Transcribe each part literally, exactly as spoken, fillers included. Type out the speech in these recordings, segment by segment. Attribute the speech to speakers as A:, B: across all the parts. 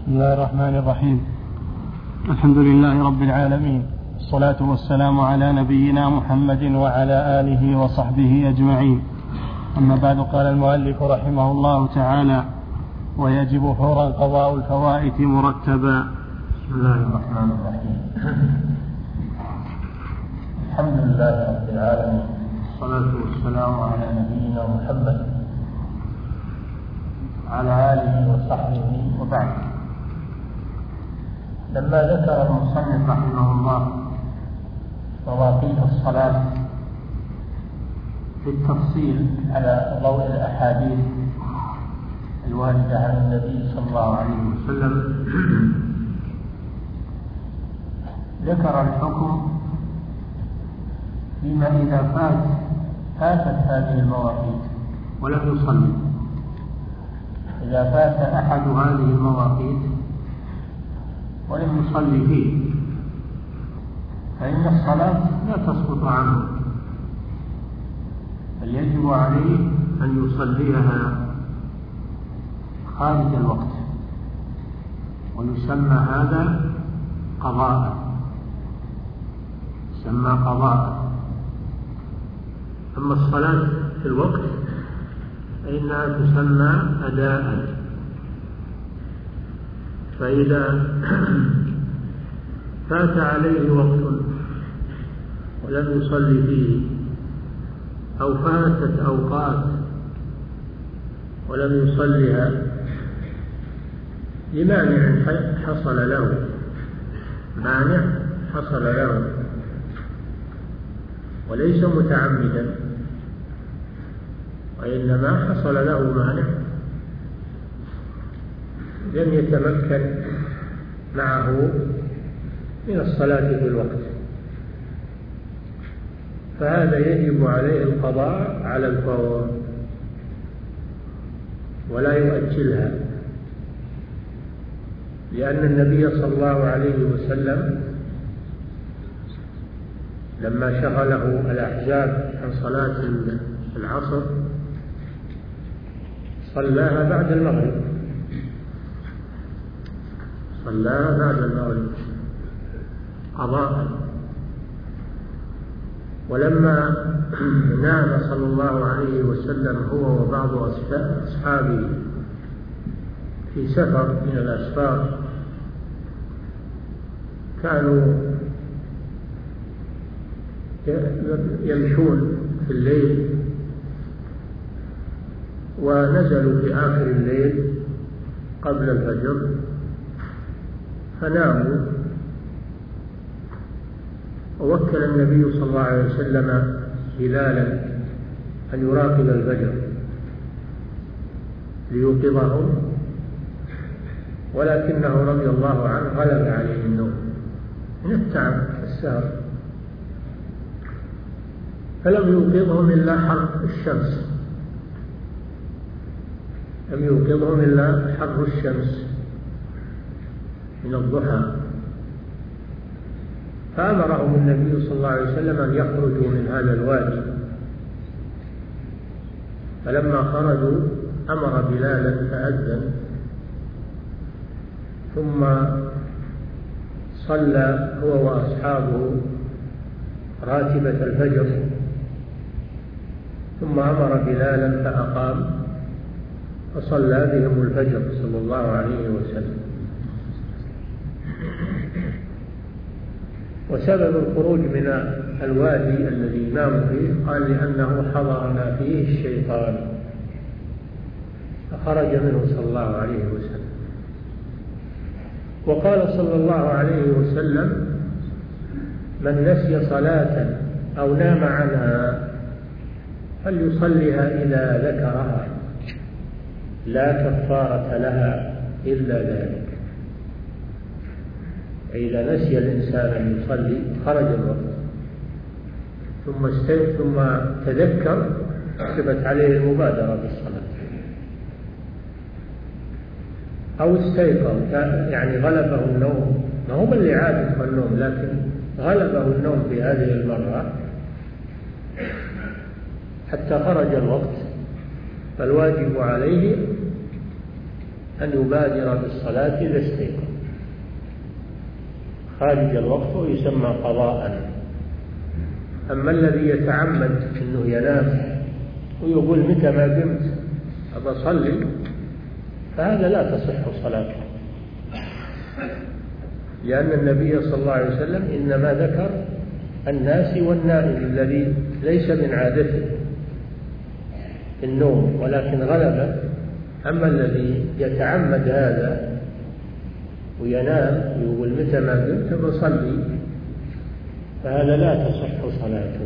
A: بسم الله الرحمن الرحيم. الحمد لله رب العالمين، الصلاة والسلام على نبينا محمد وعلى آله وصحبه أجمعين. أما بعد، قال المؤلف رحمه الله تعالى: ويجب فورا قضاء الفوائت مرتبا.
B: بسم الله الرحمن الرحيم. الحمد لله رب العالمين، الصلاة والسلام على نبينا محمد على آله وصحبه وبعد. لما ذكر المصنف رحمه الله مواقيت الصلاة بالتفصيل على ضوء الأحاديث الواردة عن النبي صلى الله عليه وسلم، ذكر الحكم لما إذا فات فاتت هذه المواقيت ولم يصلي. إذا فات أحد هذه المواقيت ولم يصلي فيه فإن الصلاة لا تسقط عنه، بل يجب عليه أن يصليها خارج الوقت، ويسمى هذا قضاء، يسمى قضاء. أما الصلاة في الوقت فإنها تسمى أداء. فإذا فات عليه وقت ولم يصلي فيه، أو فاتت أوقات ولم يصليها لمانع حصل له، مانع حصل له وليس متعمدا، وإنما حصل له مانع لم يتمكن معه من الصلاة في الوقت، فهذا يجب عليه القضاء على الفور ولا يؤجلها، لأن النبي صلى الله عليه وسلم لما شغله الأحزاب عن صلاة العصر صلاها بعد المغرب، صلاها بعد المغرب قضاء. ولما نام صلى الله عليه وسلم هو وبعض أصحابه في سفر من الأسفار، كانوا يمشون في الليل ونزلوا في آخر الليل قبل الفجر فناموا، ووكل النبي صلى الله عليه وسلم هلالا أن يراقب الفجر ليوقظهم، ولكنه رضي الله عنه غلب عليه النوم من التعب السهر، فلم يوقظهم إلا حر الشمس، لم يوقظهم إلا حر الشمس من الضحى، فأمرهم النبي صلى الله عليه وسلم أن يخرجوا من هذا الوادي. فلما خرجوا أمر بلالا فأذن، ثم صلى هو وأصحابه راتبة الفجر، ثم أمر بلالا فأقام فصلى بهم الفجر صلى الله عليه وسلم. وسبب الخروج من الوادي الذي نام فيه قال لأنه حضرنا فيه الشيطان فخرج منه صلى الله عليه وسلم. وقال صلى الله عليه وسلم: من نسي صلاة أو نام عنها فليصلها إذا ذكرها، لا كفارة لها إلا ذلك. إذا نسي الإنسان أن يصلي خرج الوقت ثم استيقظ ثم تذكر كتبت عليه المبادرة بالصلاة، أو استيقظ يعني غلبه النوم، ما هو اللي عادة النوم لكن غلبه النوم في هذه المرة حتى خرج الوقت، فالواجب عليه أن يبادر بالصلاة إذا استيقظ خارج الوقت ويسمى قضاء. أما الذي يتعمد أنه ينام ويقول متى ما قمت أبى أصلي فهذا لا تصح صلاته، لأن النبي صلى الله عليه وسلم إنما ذكر الناس والنائم الذي ليس من عادته النوم ولكن غلبه. أما الذي يتعمد هذا وينام ويقول متى ما قمت بصلي فهذا لا تصح صلاته.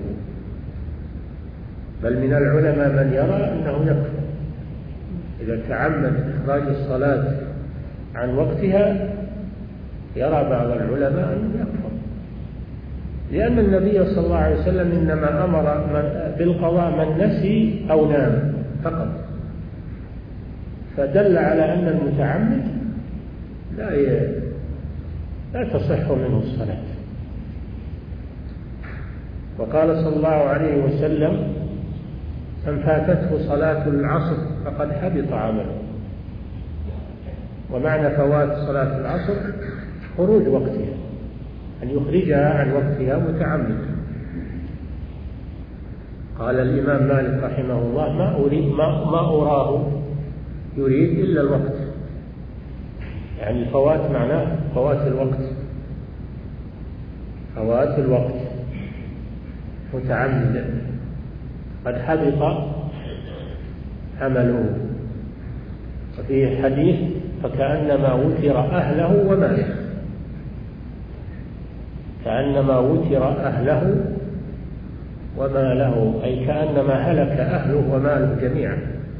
B: بل من العلماء من يرى أنه يكفر إذا تعمد إخراج الصلاة عن وقتها، يرى بعض العلماء أنه يكفر، لأن النبي صلى الله عليه وسلم إنما أمر بالقضاء من نسي أو نام فقط، فدل على أن المتعمد لا لا تصح منه الصلاة. وقال صلى الله عليه وسلم من فاتته صلاة العصر فقد حبط عمله. ومعنى فوات صلاة العصر خروج وقتها، أن يخرجها عن وقتها متعمد. قال الإمام مالك رحمه الله ما أريد ما, ما أراه يريد إلا الوقت، يعني الفوات معناه فوات الوقت، فوات الوقت متعمدا قد حبط عمله. وفي حديث فكأنما وتر أهله وماله، كأنما وتر أهله وماله، أي كأنما هلك أهله وماله جميعا.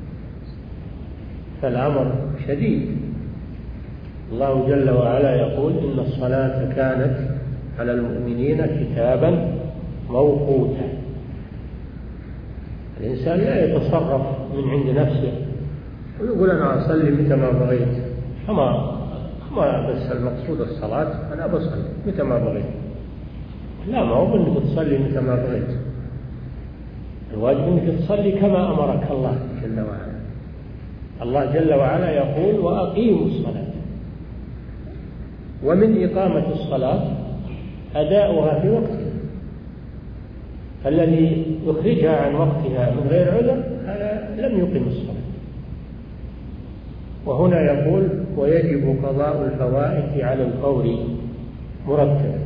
B: فالأمر شديد. الله جل وعلا يقول إن الصلاة كانت على المؤمنين كتابا موقوتا. الإنسان لا يتصرف من عند نفسه ويقول أنا أصلي متى ما بغيت، أما ما بس المقصود الصلاة أنا بصلي متى ما بغيت. لا، ما هو أنك تصلي متى ما بغيت، الواجب أنك تصلي كما أمرك الله جل وعلا. الله جل وعلا يقول وأقيموا الصلاة، ومن إقامة الصلاة أداؤها في وقتها. الذي يخرجها عن وقتها من غير عذر هذا لم يقم الصلاة. وهنا يقول ويجب قضاء الفوائت على الفور مرتبا.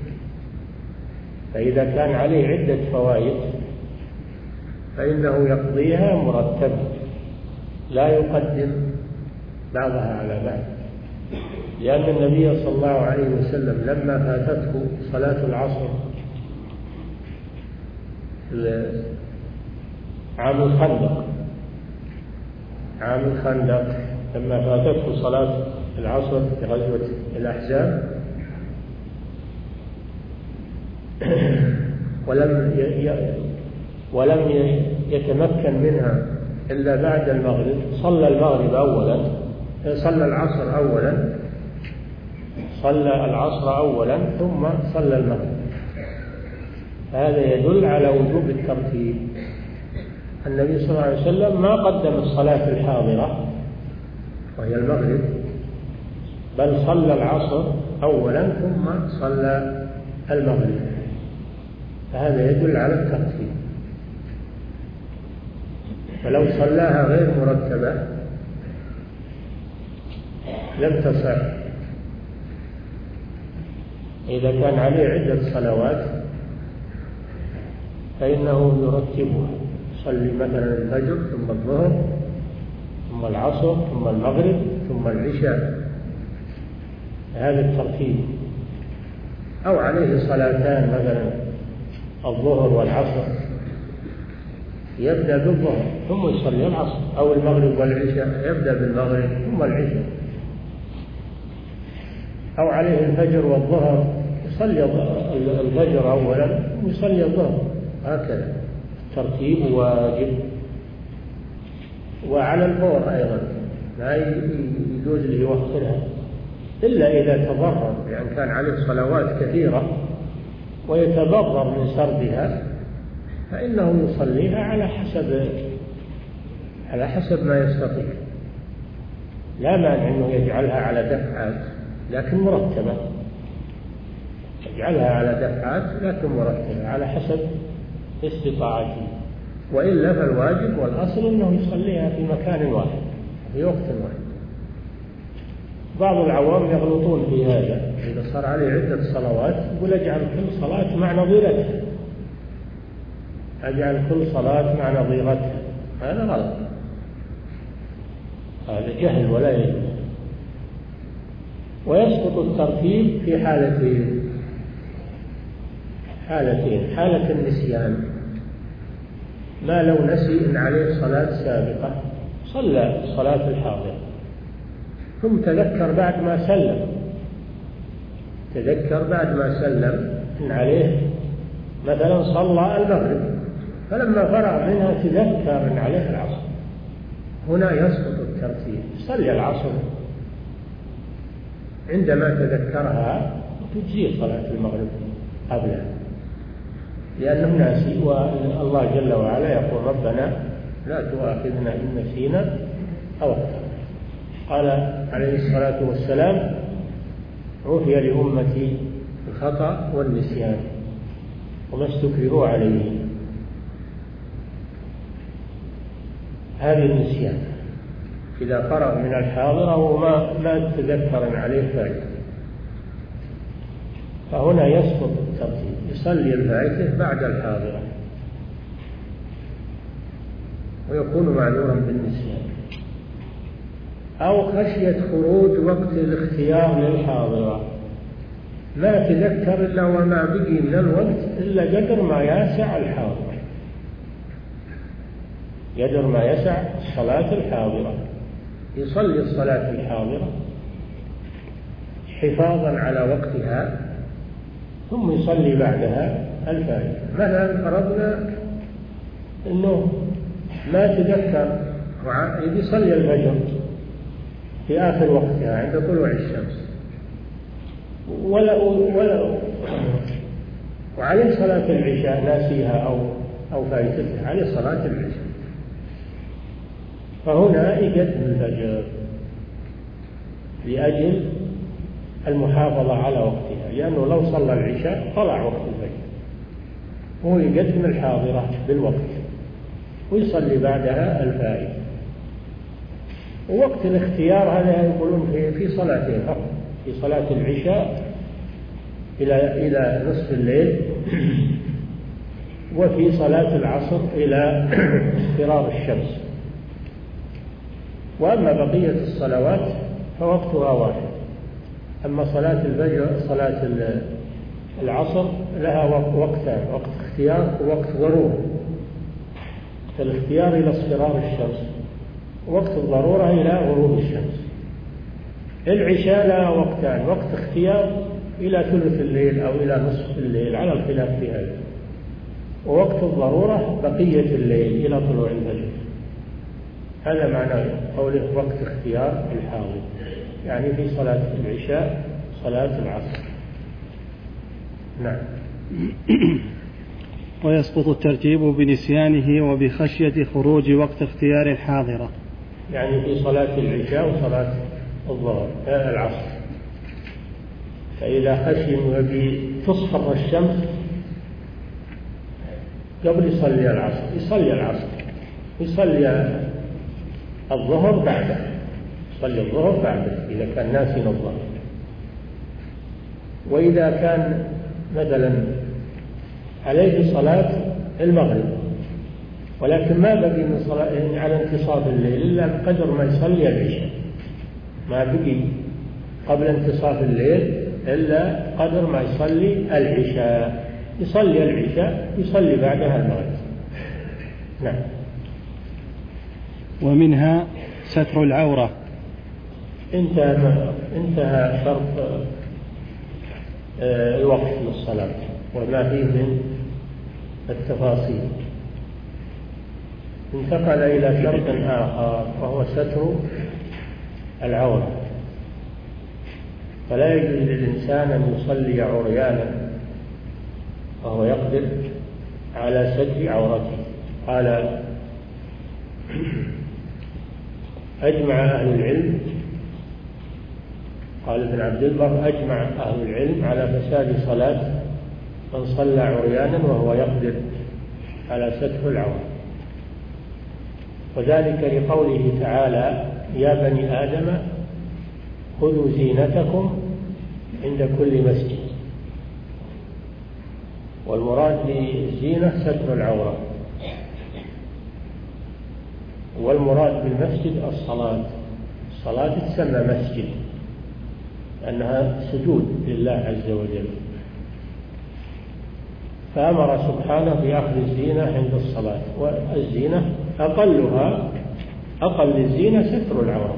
B: فإذا كان عليه عدة فوائد فإنه يقضيها مرتبا، لا يقدم بعضها على بعض، لأن النبي صلى الله عليه وسلم لما فاتته صلاة العصر عام الخندق عام الخندق لما فاتته صلاة العصر في غزوة الأحزاب ولم ولم يتمكن منها إلا بعد المغرب، صلى المغرب أولا صلى العصر أولا صلى العصر أولا ثم صلى المغرب. هذا يدل على وجوب الترتيب. النبي صلى الله عليه وسلم ما قدم الصلاة الحاضرة وهي المغرب، بل صلى العصر أولا ثم صلى المغرب، فهذا يدل على الترتيب. فلو صلاها غير مرتبة لم تصح. إذا كان عليه عدة صلوات فإنه يرتبها، يصلي مثلا الفجر ثم الظهر ثم العصر ثم المغرب ثم العشاء، هذا الترتيب. أو عليه صلاتان مثلا الظهر والعصر، يبدأ بالظهر ثم يصلي العصر، أو المغرب والعشاء يبدأ بالمغرب ثم العشاء. أو عليه الفجر والظهر يصلي الفجر أولا ويصلي الظهر، هكذا الترتيب واجب. وعلى الفور أيضا لا يجوز له يوخرها إلا إذا تضرر، لأن يعني كان عليه صلوات كثيرة ويتضرر من سردها فإنه يصليها على حسب على حسب ما يستطيع. لا مانع أنه يجعلها على دفعات لكن مرتبة، يجعلها على دفعات لكن مرتبة على حسب استطاعته، وإلا فالواجب والأصل أنه يصليها في مكان واحد في وقت واحد. بعض العوام يغلطون في هذا، إذا صار عليه عدة صلوات يقول أجعل كل صلاة مع نظيرتها، أجعل كل صلاة مع نظيرتها، هذا غلط، هذا جهل ولا يجوز. ويسقط الترتيب في حالتين حالتين حالة النسيان، ما لو نسي إن عليه صلاة سابقة صلى صلاة الحاضرة ثم تذكر بعد ما سلم تذكر بعد ما سلم إن عليه مثلا صلى المغرب، فلما فرغ منها تذكر إن عليه العصر، هنا يسقط الترتيب، صلي العصر عندما تذكرها وتجزي صلاة المغرب قبلها لأنه ناسي، والله جل وعلا يقول ربنا لا تؤاخذنا إن نسينا أو أخطأنا. قال عليه الصلاة والسلام عفي لأمتي الخطأ والنسيان وما استكرهوا عليه. هذه النسيان إذا فرغ من الحاضرة وما ما تذكر عليه فائدة، فهنا يسقط الترتيب، يصلي الفائدة بعد الحاضرة ويكون معذورا بالنسيان. أو خشية خروج وقت الاختيار للحاضرة، ما تذكر إلا وما بقي من الوقت إلا قدر ما يسع الحاضرة، قدر ما يسع الصلاة الحاضرة، يصلي الصلاة الحاضرة حفاظا على وقتها ثم يصلي بعدها الفائدة. مثلا فرضنا أنه ما تذكر يصلي الفجر في آخر وقتها عند طلوع الشمس ولا ولا وعليه صلاة العشاء ناسيها أو أو فائتتها، عليه صلاة العشاء، فهنا يقدم الفجر لأجل المحافظة على وقتها، لأنه لو صلى العشاء طلع وقت الفجر، هو يقدم الحاضرة بالوقت ويصلي بعدها الفائدة. ووقت الاختيار هذا يقولون في في صلاتين فقط، في صلاة العشاء إلى إلى نصف الليل، وفي صلاة العصر إلى اصفرار الشمس. وأما بقية الصلوات فوقتها واحد. أما صلاة الفجر صلاة العصر لها وقتان، وقت اختيار ووقت ضرورة. الاختيار إلى اصفرار الشمس، وقت الضرورة إلى غروب الشمس. العشاء لها وقتان، وقت اختيار إلى ثلث الليل أو إلى نصف الليل على الخلاف في هذا، ووقت الضرورة بقية الليل إلى طلوع الفجر. هذا معنى قوله وقت اختيار الحاضر، يعني في صلاة العشاء صلاة العصر. نعم.
A: ويسقط الترتيب بنسيانه وبخشية خروج وقت اختيار الحاضرة،
B: يعني في صلاة العشاء وصلاة الظهر العصر، فإذا خشي أن تصفر الشمس قبل يصلي العصر يصلي العصر يصلي الظهر بعده، يصلي الظهر بعده إذا كان ناسي الظهر. وإذا كان مثلا عليه صلاة المغرب ولكن ما بقي من صلاة على انتصاف الليل إلا بقدر ما يصلي العشاء، ما بقي قبل انتصاف الليل إلا قدر ما يصلي العشاء، يصلي العشاء يصلي بعدها المغرب. نعم.
A: ومنها ستر العورة.
B: انتهى انتهى شرط الوقت للصلاة وما فيه من التفاصيل. انتقل إلى شرط آخر وهو ستر العورة. فلا يجوز للإنسان أن يصلي عريانا وهو يقدر على ستر عورته. قال أجمع أهل العلم قال ابن عبد البر: أجمع أهل العلم على فساد صلاة من صلى عريانا وهو يقدر على ستر العورة، وذلك لقوله تعالى: يا بني آدم خذوا زينتكم عند كل مسجد. والمراد بالزينة ستر العورة، والمراد بالمسجد الصلاة. الصلاة تسمى مسجد لأنها سجود لله عز وجل، فأمر سبحانه بأخذ الزينة عند الصلاة. والزينة أقلها أقل الزينة ستر العورة،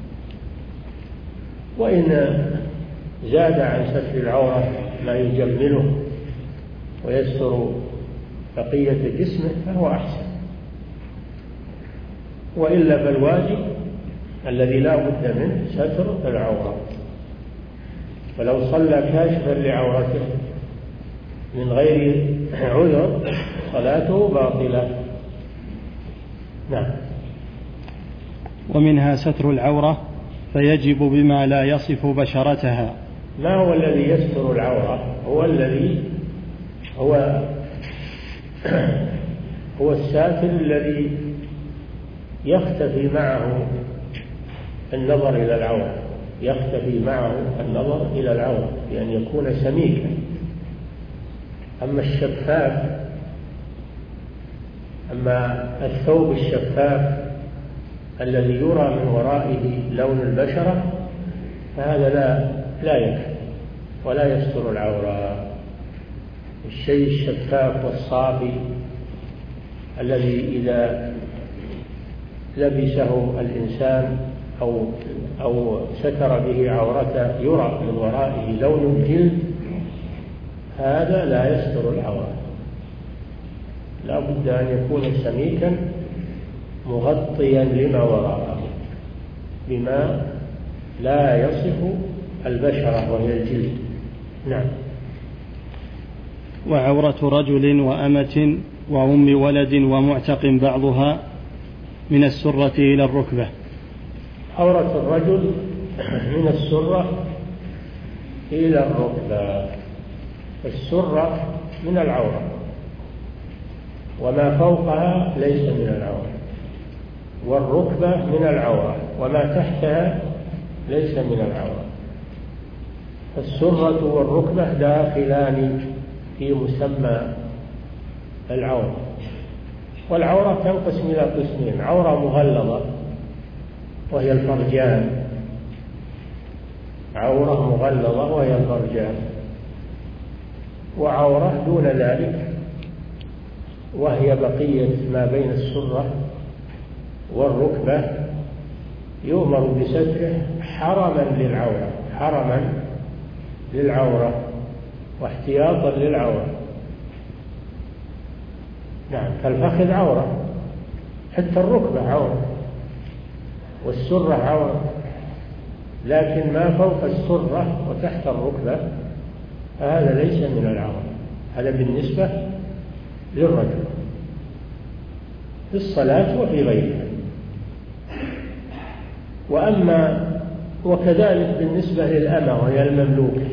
B: وإن زاد عن ستر العورة ما يجمله ويستر بقية جسمه فهو أحسن، وإلا فالواجب الذي لا بد منه ستر العورة. فلو صلى كاشفا لعورته من غير عذر صلاته باطلة. نعم.
A: ومنها ستر العورة فيجب بما لا يصف بشرتها.
B: ما هو الذي يستر العورة؟ هو الذي هو هو الساتر الذي يختفي معه النظر إلى العورة، يختفي معه النظر إلى العورة بأن يكون سميكا. أما الشفاف أما الثوب الشفاف الذي يرى من ورائه لون البشرة فهذا لا لا يكفي ولا يستر العورة. الشيء الشفاف والصافي الذي إذا لبسه الإنسان أو أو ستر به عورته يرى من ورائه لون الجلد هذا لا يستر العورة، لا بد أن يكون سميكا مغطيا لما وراءه بما لا يصف البشرة وهي الجلد. نعم.
A: وعورة رجل وأمة وأم ولد ومعتق بعضها من السرة إلى الركبة.
B: عورة الرجل من السرة إلى الركبة. السرة من العورة وما فوقها ليس من العورة، والركبة من العورة وما تحتها ليس من العورة. السرة والركبة داخلان في مسمى العورة. والعورة تنقسم إلى قسمين: عورة مغلظة وهي الفرجان، عورة مغلظة وهي الفرجان، وعورة دون ذلك وهي بقية ما بين السرة والركبة يؤمر بستره حرما للعورة حرما للعورة واحتياطا للعورة. نعم. فالفخذ عورة، حتى الركبة عورة، والسرة عورة، لكن ما فوق السرة وتحت الركبة هذا ليس من العورة. هذا بالنسبة للرجل في الصلاة وفي غيرها. وأما وكذلك بالنسبة للأمة وهي المملوكة.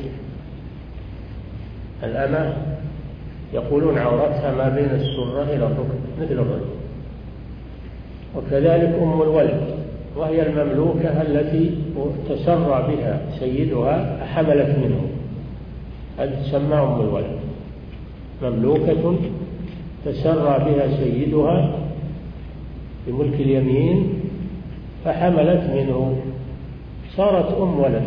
B: الأمة يقولون عورتها ما بين السرة إلى الركبة مثل الرجل. وكذلك أم الولد وهي المملوكة التي تسرى بها سيدها حملت منه، هذه تسمى أم الولد، مملوكة تسرى بها سيدها بملك اليمين فحملت منه صارت أم ولد.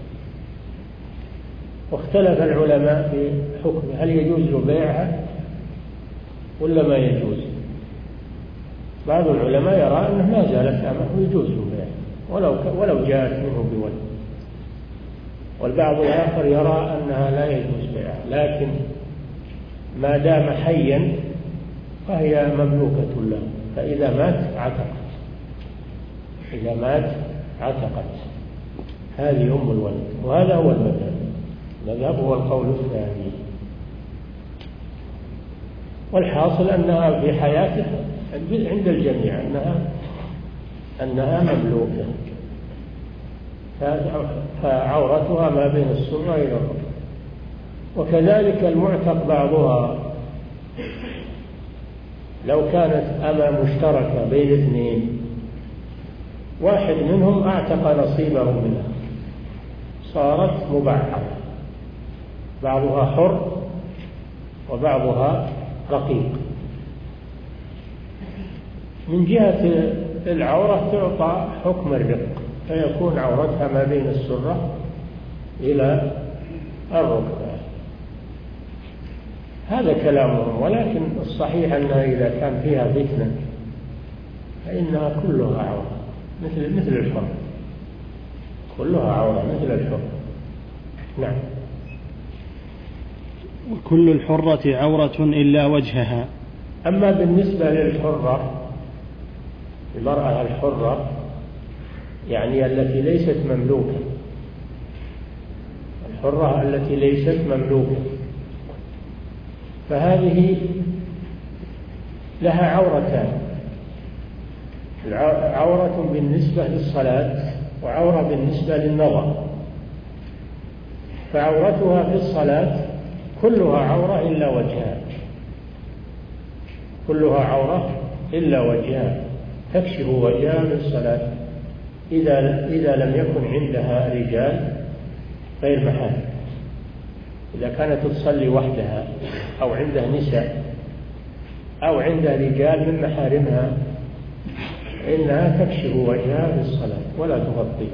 B: واختلف العلماء في حكم هل يجوز بيعها ولا ما يجوز. بعض العلماء يرى أنه ما زالت أمه ويجوز بيعها ولو ولو جاءت منه بولد، والبعض الآخر يرى أنها لا يجوز بيعها، لكن ما دام حيا فهي مملوكة له، فإذا مات عتقت إذا مات عتقت. هذه أم الولد، وهذا هو المذهب. المذهب هو القول الثاني. والحاصل أنها في حياتها عند الجميع أنها أنها مملوكة. فعورتها ما بين السرة إلى الركبة. وكذلك المعتق بعضها، لو كانت أمة مشتركة بين اثنين، واحد منهم أعتق نصيبه منها صارت مبعضة، بعضها حر وبعضها رقيق. من جهة العورة تعطى حكم الرق، فيكون عورتها ما بين السرة إلى الركبة. هذا كلامهم، ولكن الصحيح أنها إذا كان فيها فتنة فإنها كلها عورة مثل مثل الحر، كلها عورة مثل الحر. نعم.
A: وكل الحرة عورة إلا وجهها.
B: أما بالنسبة للحرة، المرأة الحرة يعني التي ليست مملوكة، الحرة التي ليست مملوكة، فهذه لها عورتان، عورة بالنسبة للصلاة وعورة بالنسبة للنظر. فعورتها في الصلاة كلها عورة إلا وجهها، كلها عورة إلا وجهها، تكشف وجهها في الصلاة إذا إذا لم يكن عندها رجال غير محارم. إذا كانت تصلي وحدها أو عندها نساء أو عندها رجال من محارمها إنها تكشف وجهها في الصلاة ولا تغطيه.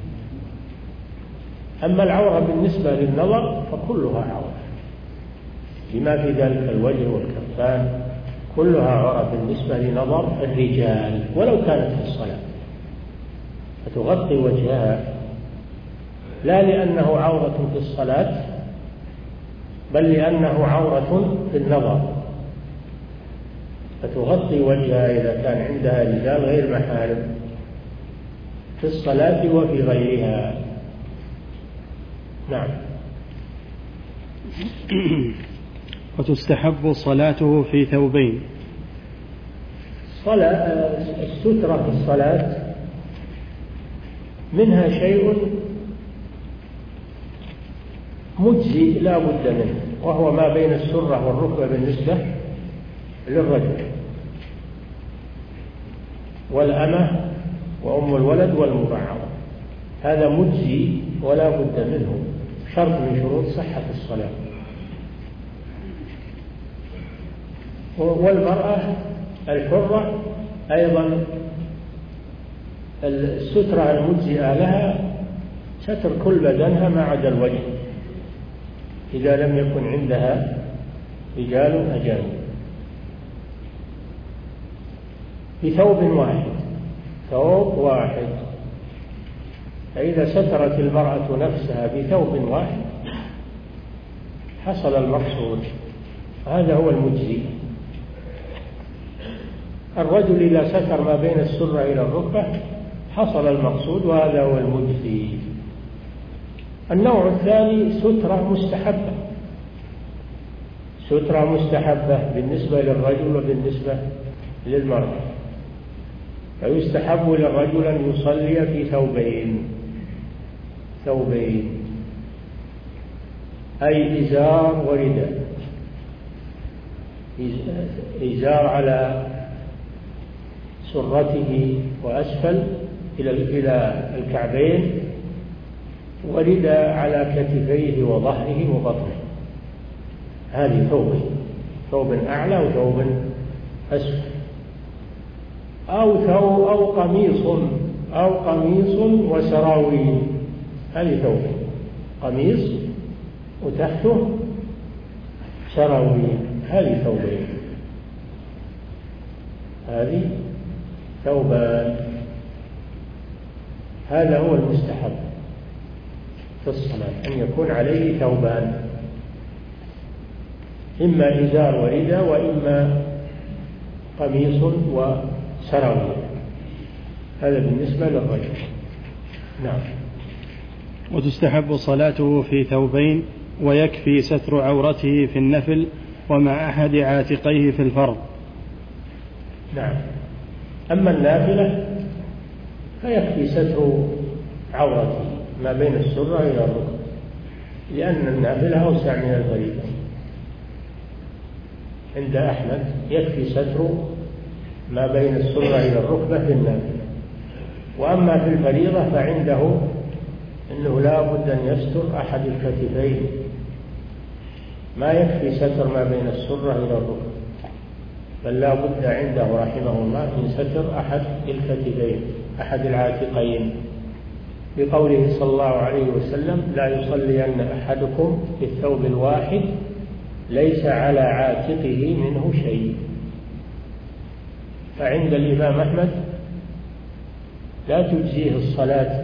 B: أما العورة بالنسبة للنظر فكلها عورة، بما في ذلك الوجه والكفان، كلها عورة بالنسبة لنظر الرجال ولو كانت في الصلاة، فتغطي وجهها، لا لأنه عورة في الصلاة بل لأنه عورة في النظر، فتغطي وجهها إذا كان عندها رجال غير محارم في الصلاة وفي غيرها. نعم.
A: وتستحب صلاته في ثوبين.
B: صلاة السترة في الصلاة منها شيء مجزي لا بد منه، وهو ما بين السرة والركبة بالنسبة للرجل، والأمة وأم الولد والمبعضة، هذا مجزي ولا بد منه، شرط من شروط صحة الصلاة. والمرأة الحرة أيضا السترة المجزئة لها ستر كل بدنها ما عدا الوجه إذا لم يكن عندها رجال أجانب، بثوب واحد، ثوب واحد. فإذا سترت المرأة نفسها بثوب واحد حصل المقصود، هذا هو المجزي. الرجل إذا ستر ما بين السرة إلى الركبة حصل المقصود، وهذا هو المجزي. النوع الثاني سترة مستحبة، سترة مستحبة بالنسبة للرجل وبالنسبة للمرأة. فيستحب للرجل أن يصلي في ثوبين، ثوبين أي إزار ورداء، إزار على سرته وأسفل إلى إلى الكعبين، ورداء على كتفيه وظهره وبطنه. هذه ثوبين، ثوب أعلى وثوب أسفل، أو ثوب أو قميص أو قميص وسراويل، هذه ثوبين، قميص وتحته سراويل، هذه ثوبين، هذه ثوبان. هذا هو المستحب في الصلاة، أن يكون عليه ثوبان، إما إزار ورداء وإما قميص وسراويل، هذا بالنسبة للرجل. نعم.
A: وتستحب صلاته في ثوبين، ويكفي ستر عورته في النفل ومع أحد عاتقيه في الفرض.
B: نعم. أما النافلة فيكفي ستر عورته ما بين السرة إلى الركبة، لأن النافلة أوسع من الفريضة. عند أحمد يكفي ستر ما بين السرة إلى الركبة في النافلة، وأما في الفريضة فعنده أنه لا بد أن يستر أحد الكتفين، ما يكفي ستر ما بين السرة إلى الركبة، بل لا بد عنده رحمه الله من ستر أحد الكتفين أحد العاتقين، بقوله صلى الله عليه وسلم: لا يصلين أحدكم في الثوب الواحد ليس على عاتقه منه شيء. فعند الإمام أحمد لا تجزيه الصلاة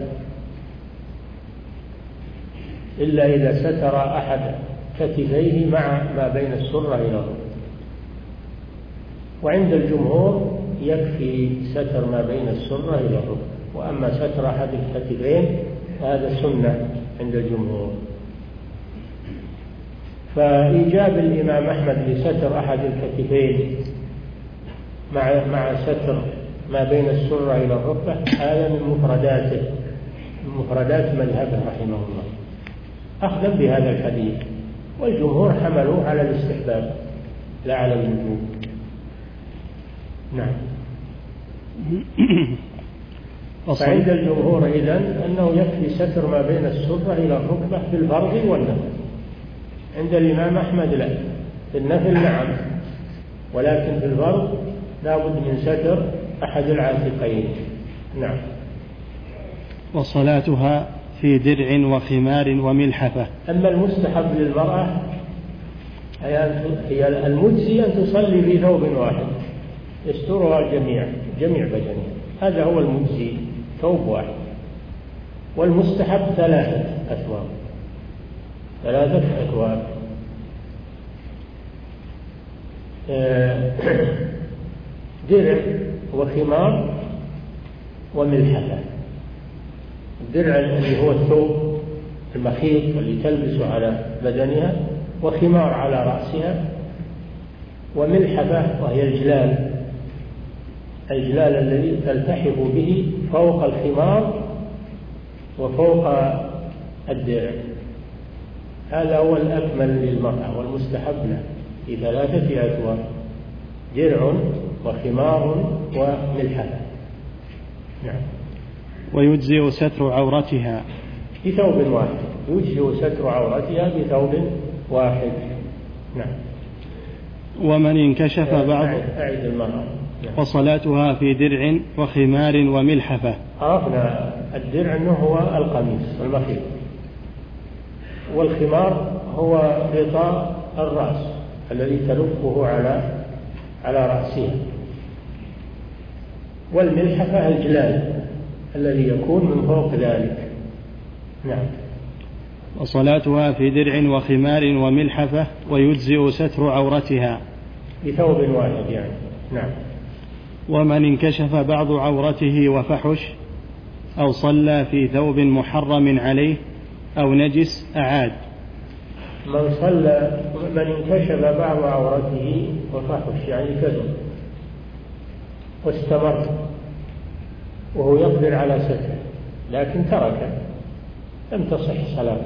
B: إلا إذا ستر أحد كتفيه مع ما بين السرة إلى الركبة، وعند الجمهور يكفي ستر ما بين السرة إلى الركبة، وأما ستر أحد الكتفين فهذا سنة عند الجمهور. فإيجاب الإمام أحمد لستر أحد الكتفين مع مع ستر ما بين السرة إلى الركبة هذا من مفرداته من مفردات مذهبه رحمه الله، أخذا بهذا الحديث، والجمهور حملوه على الاستحباب لا على الوجوب. نعم. فعند الجمهور إذن أنه يكفي ستر ما بين السرة إلى الركبة في الفرض والنفل. عند الإمام أحمد لا، في النفل نعم، ولكن في الفرض لا بد من ستر أحد العاتقين. نعم.
A: وصلاتها في درع وخمار وملحفة.
B: أما المستحب للمرأة هي المجزي أن تصلي في ثوب واحد يسترها الجميع جميع بدنها، هذا هو المجزي، ثوب واحد. والمستحب ثلاثة أثواب ثلاثة أثواب درع وخمار وملحفة. الدرع اللي هو الثوب المخيط اللي تلبسه على بدنها، وخمار على رأسها، وملحفة وهي الجلال الجلال الذي تلتحف به فوق الخمار وفوق الدرع. هذا هو الأكمل للمرأة والمستحب له في ثلاثة أثواب: درع وخمار وملحفة. نعم.
A: ويجزئ ستر عورتها
B: بثوب واحد، يجزئ ستر عورتها بثوب واحد. نعم.
A: ومن انكشف بعض
B: أعيد المرأة. نعم.
A: وصلاتها في درع وخمار وملحفة.
B: عرفنا الدرع أنه هو القميص المخيط، والخمار هو غطاء الرأس الذي تلفه على على رأسها، والملحفة الجلال الذي يكون من فوق ذلك. نعم.
A: وصلاتها في درع وخمار وملحفة ويجزئ ستر عورتها
B: بثوب واحد يعني. نعم.
A: ومن انكشف بعض عورته وفحش أو صلى في ثوب محرم عليه أو نجس أعاد.
B: من صلى من انكشف بعض عورته وفحش يعني كذب واستمر وهو يقدر على ستره لكن ترك، لم تصح صلاته،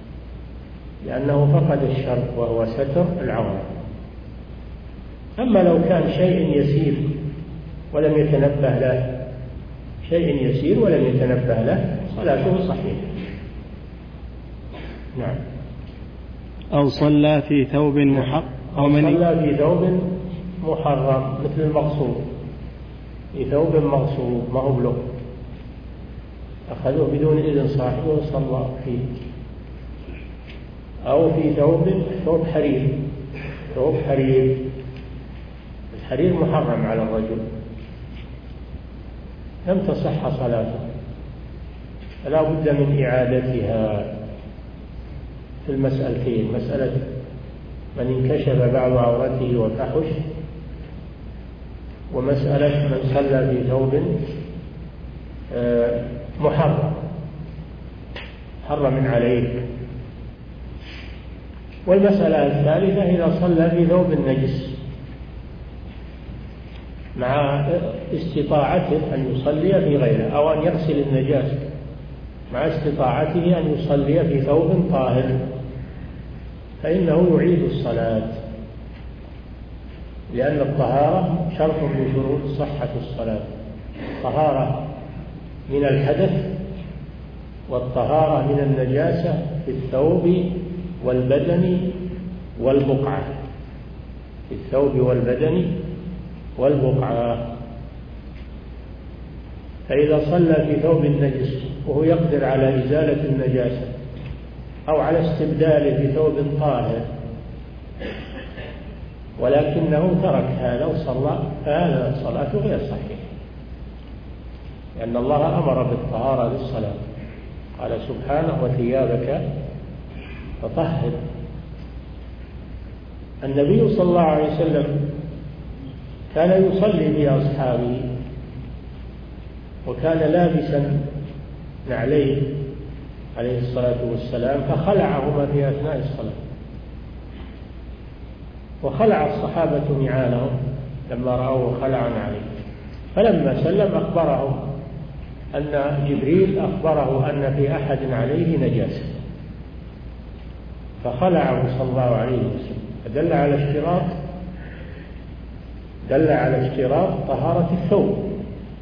B: لأنه فقد الشرط وهو ستر العورة. أما لو كان شيء يسير ولم يتنبه له شيء يسير ولم يتنبه له صلاته صحيحة. نعم.
A: أو صلى في ثوب محرم
B: أو صلى في ثوب محرم مثل المغصوب، في ثوب مغصوب ما هو بلغ، أخذوه بدون إذن صاحبه وصلى فيه. أو في ثوب ثوب حرير ثوب حرير الحرير محرم على الرجل، لم تصح صلاته، فلا بد من إعادتها في المسألتين: مسألة من انكشف بعض عورته وفحش، ومسألة من صلى في ثوب محرم حرم عليه. والمسألة الثالثة إذا صلى في ثوب النجس مع استطاعته أن يصلي في غيره أو أن يغسل النجاسة مع استطاعته أن يصلي في ثوب طاهر فإنه يعيد الصلاة، لأن الطهارة شرط من شروط صحة الصلاة، طهارة من الحدث والطهارة من النجاسة في الثوب والبدن والبقعة، في الثوب والبدن والبقعة. فإذا صلى في ثوب النجس وهو يقدر على إزالة النجاسة أو على استبداله في ثوب طاهر ولكنه ترك هذا وصلى، فهذا صلاته غير صحيحة، لأن الله أمر بالطهارة للصلاة، قال سبحانه وثيابك فطهر. النبي صلى الله عليه وسلم كان يصلي بأصحابه وكان لابسا نعليه عليه الصلاة والسلام فخلعهما في أثناء الصلاة، وخلع الصحابة نعالهم لما رأوه خلعا عليه، فلما سلم أخبرهم أن جبريل أخبره أن في أحد عليه نجاسة فخلعه صلى الله عليه وسلم، فدل على اشتراط دل على اشتراط طهارة الثوب.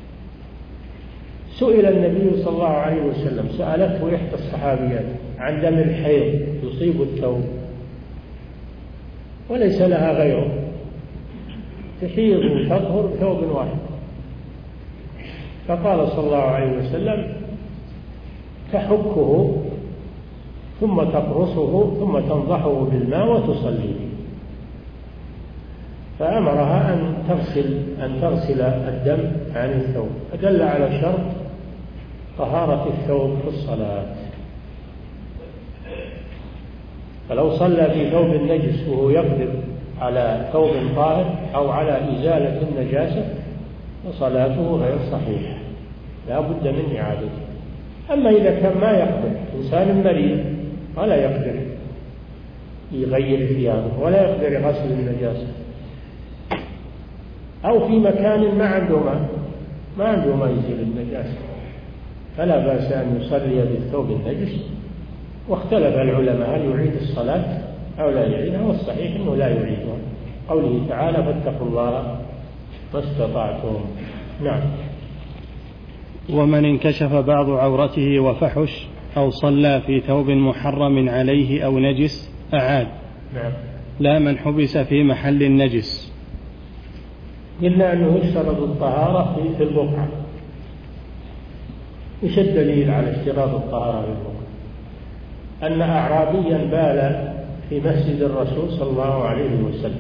B: سئل النبي صلى الله عليه وسلم، سألته إحدى الصحابيات عن دم الحيض يصيب الثوب وليس لها غيره، تحيض وتطهر ثوب واحد، فقال صلى الله عليه وسلم تحكه ثم تقرصه ثم تنضحه بالماء وتصلي، فأمرها أن تغسل أن تغسل الدم عن الثوب، فدل على شرط طهارة الثوب في الصلاة. فلو صلى في ثوب النجس وهو يقدر على ثوب طاهر أو على إزالة النجاسة فصلاته غير صحيحة، لا بد من إعادته. أما إذا كان ما يقدر، إنسان مريض ولا يقدر يغير ثيابه ولا يقدر غسل النجاسة، أو في مكان ما عنده ما ما عنده ما يزيل النجاسة، فلا بأس أن يصلي بالثوب النجس. واختلف العلماء هل يعيد الصلاة أو لا يعيدها، والصحيح أنه لا يعيدها، قوله تعالى فاتقوا الله ما استطعتم. نعم.
A: ومن انكشف بعض عورته وفحش أو صلى في ثوب محرم عليه أو نجس أعاد.
B: نعم.
A: لا من حبس في محل النجس.
B: إلا أنه يشترط الطهارة في البقعة. إيش الدليل على اشتراط الطهارة في البقعة؟ أن أعرابيا بال في مسجد الرسول صلى الله عليه وسلم،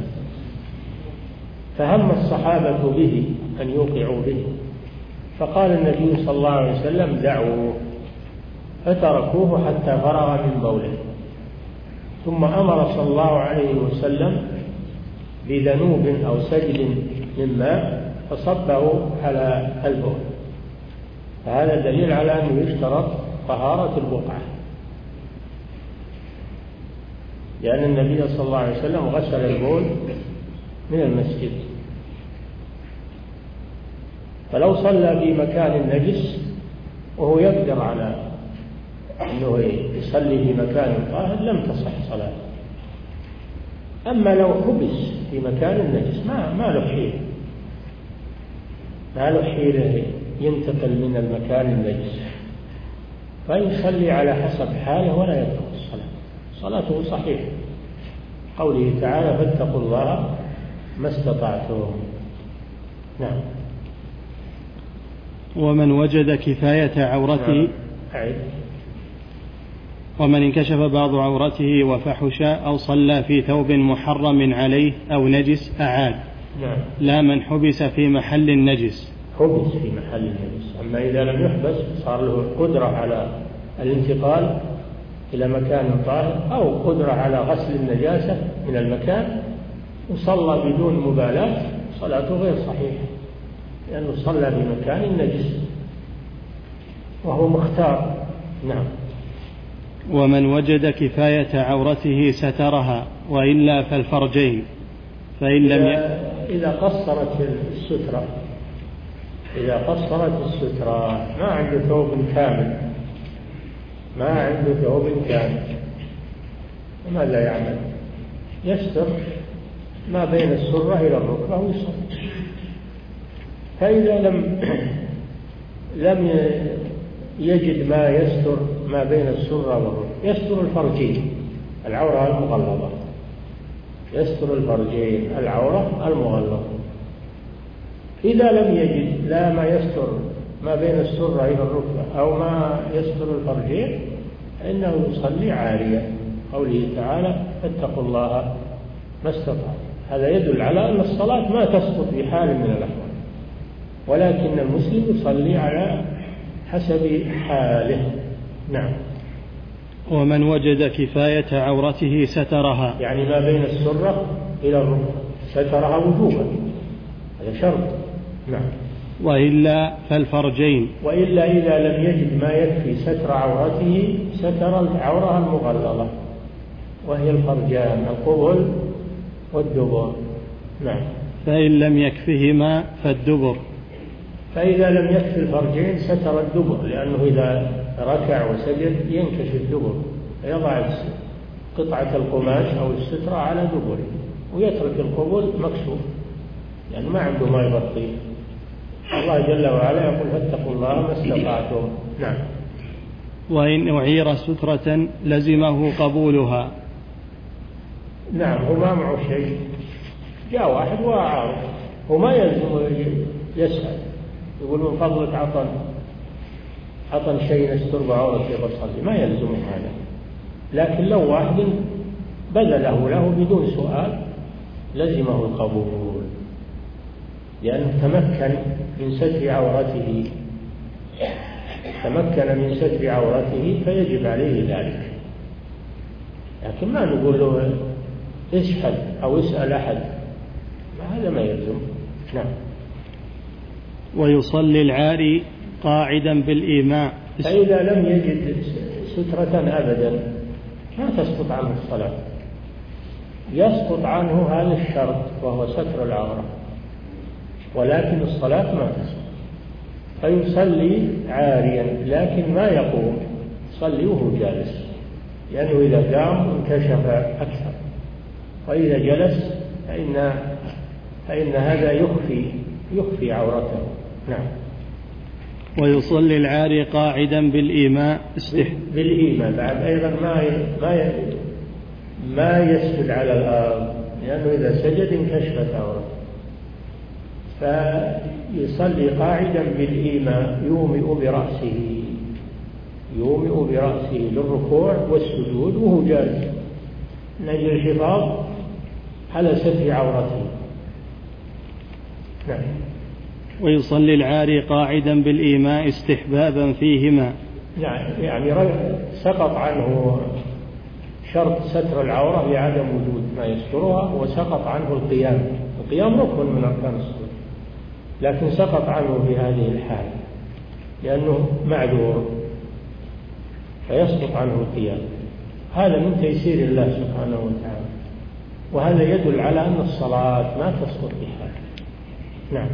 B: فهم الصحابة به أن يوقعوا به، فقال النبي صلى الله عليه وسلم دعوه، فتركوه حتى فرغ من بوله، ثم أمر صلى الله عليه وسلم بذنوب أو سجل من ماء فصبه على البول. فهذا دليل على أنه يشترط طهارة البقعة، لأن النبي صلى الله عليه وسلم غسل البول من المسجد. فلو صلى في مكان نجس وهو يقدر على أنه يصلي في مكان طاهر لم تصح صلاته. أما لو حبس في مكان نجس ما ما له حيلة، ما له حيلة ينتقل من المكان النجس، فيصلي على حسب حاله ولا يترك الصلاة، صلاته صحيحة، قوله تعالى فاتقوا الله ما استطعتم. نعم.
A: ومن وجد كفاية عورته
B: نعم.
A: ومن انكشف بعض عورته وفحش أو صلى في ثوب محرم عليه أو نجس أعاد.
B: نعم.
A: لا من حبس في محل النجس.
B: حبس في محل النجس، أما إذا لم يحبس صار له قدرة على الانتقال إلى مكان طاهر أو قدرة على غسل النجاسة من المكان وصلى بدون مبالاة، صلاته غير صحيحة، لأنه صلى في مكان نجس وهو مختار. نعم.
A: ومن وجد كفاية عورته سترها وإلا فالفرجين، فإن لم ي...
B: إذا قصرت السترة إذا قصرت السترة ما عنده ثوب كامل ما عنده ثوب كان ماذا يعمل؟ يستر ما بين السرة إلى الركبة ويصلي. فإذا لم لم يجد ما يستر ما بين السرة والركبة يستر الفرجين العورة المغلظة، يستر الفرجين العورة المغلظة. إذا لم يجد لا ما يستر ما بين السرة إلى الركبة أو ما يستر الفرجين فإنه يصلي عاريا، قوله تعالى فاتقوا الله ما استطعتم. هذا يدل على أن الصلاة ما تسقط في حال من الأحوال، ولكن المسلم يصلي على حسب حاله. نعم.
A: ومن وجد كفاية عورته سترها،
B: يعني ما بين السرة إلى الركبة سترها وجوبا، هذا شرط. نعم.
A: وإلا فالفرجين،
B: وإلا إذا لم يجد ما يكفي ستر عورته ستر العورة المغلظة وهي الفرجان القبل والدبر. نعم.
A: فإن لم يكفهما فالدبر،
B: فإذا لم يكفي الفرجين ستر الدبر، لأنه إذا ركع وسجد ينكشف الدبر فيضع قطعة القماش أو السترة على دبره ويترك القبل مكشوف لأنه يعني ما عنده ما يغطيه. الله جل وعلا يقول فاتقوا الله ما استطعتم. نعم.
A: وإن أعير سترة لزمه قبولها.
B: نعم. هو ما معه شيء، جاء واحد وأعاره وما يلزم يسأل يقول من فضلك عطن عطن شيء نستر بعورته بصلي، ما يلزمه هذا. لكن لو واحد بذله له بدون سؤال لزمه القبول، لأنه تمكن من ستر عورته تمكن من ستر عورته فيجب عليه ذلك. لكن ما نقول له اشهد أو اسأل أحد، ما هذا ما يلزم. نعم.
A: ويصلي العاري قاعدا بالإيماء،
B: فإذا لم يجد سترة أبدا ما تسقط عنه الصلاة، يسقط عنه هذا الشرط وهو ستر العورة، ولكن الصلاة ما تسقط. فيصلي عاريا لكن ما يقوم، يصلي وهو جالس، لأنه إذا قام انكشف أكثر، وإذا جلس فإن فإن هذا يخفي يخفي عورته. نعم.
A: ويصلي العاري قاعدا بالإيماء استح
B: بالإيماء بعد أيضا ما ما ما يسجد على الأرض، لأنه إذا سجد انكشفت عورته. فيصلي قاعدا بالإيماء يومئ برأسه يومئ برأسه للركوع والسجود وهو جالس من أجل الحفاظ على ستر عورته. نعم.
A: ويصلي العاري قاعدا بالإيماء استحبابا فيهما.
B: يعني يعني سقط عنه شرط ستر العورة لعدم وجود ما يسترها، وسقط عنه القيام. القيام ركن من أركان الصلاة، لكن سقط عنه في هذه الحال لأنه معذور فيسقط عنه القيام. هذا من تيسير الله سبحانه وتعالى، وهذا يدل على أن الصلاة ما تسقط بحال. نعم.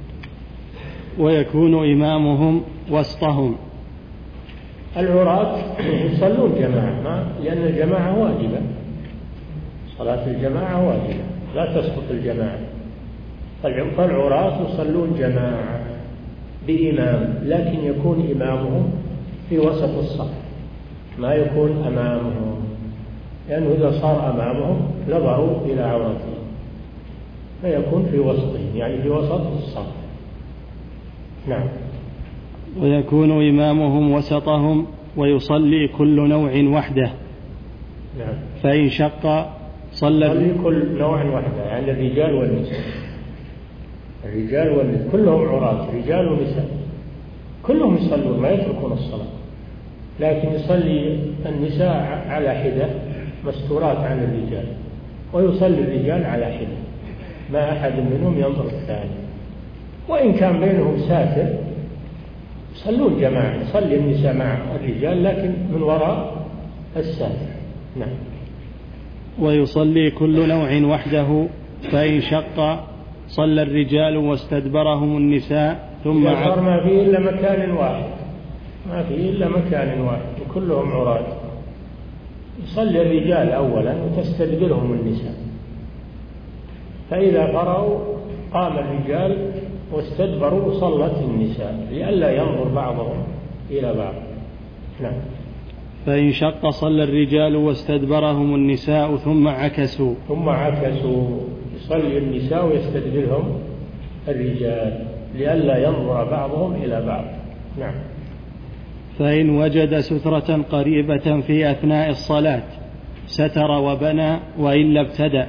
A: ويكون إمامهم وسطهم.
B: العراة يصلون جماعة ما لأن الجماعة واجبة، صلاة الجماعة واجبة لا تسقط الجماعة. فالعراة يصلون جماعة بإمام، لكن يكون إمامهم في وسط الصف ما يكون أمامهم، لأنه إذا صار أمامهم نظروا إلى عورته، فيكون في وسطهم يعني في وسط الصف. نعم.
A: ويكون إمامهم وسطهم ويصلي كل نوع وحده.
B: نعم.
A: فإن شق صلى
B: يصلي كل نوع وحده، يعني الرجال والنساء الرجال والنساء كلهم عراة، رجال ونساء كلهم يصلون ما يتركون الصلاة، لكن يصلي النساء على حدة مستورات عن الرجال، ويصلي الرجال على حدة ما أحد منهم ينظر الثاني. وإن كان بينهم ساتر يصلون جماعة، يصلي النساء مع الرجال لكن من وراء الساتر. نعم.
A: ويصلي كل نوع وحده، فإن شق صلى الرجال واستدبرهم النساء ثم
B: صار ما فيه إلا مكان واحد ما في إلا مكان واحد وكلهم عراة. يصلي الرجال أولا وتستدبرهم النساء، فإذا فرغوا قام الرجال واستدبروا وصلت النساء لئلا ينظر بعضهم إلى بعض. نعم.
A: فإن شق صلى الرجال واستدبرهم النساء ثم عكسوا
B: ثم عكسوا يصلي النساء ويستدبرهم الرجال لئلا ينظر بعضهم إلى بعض. نعم.
A: فإن وجد سترة قريبة في أثناء الصلاة ستر وبنى وإلا ابتدأ.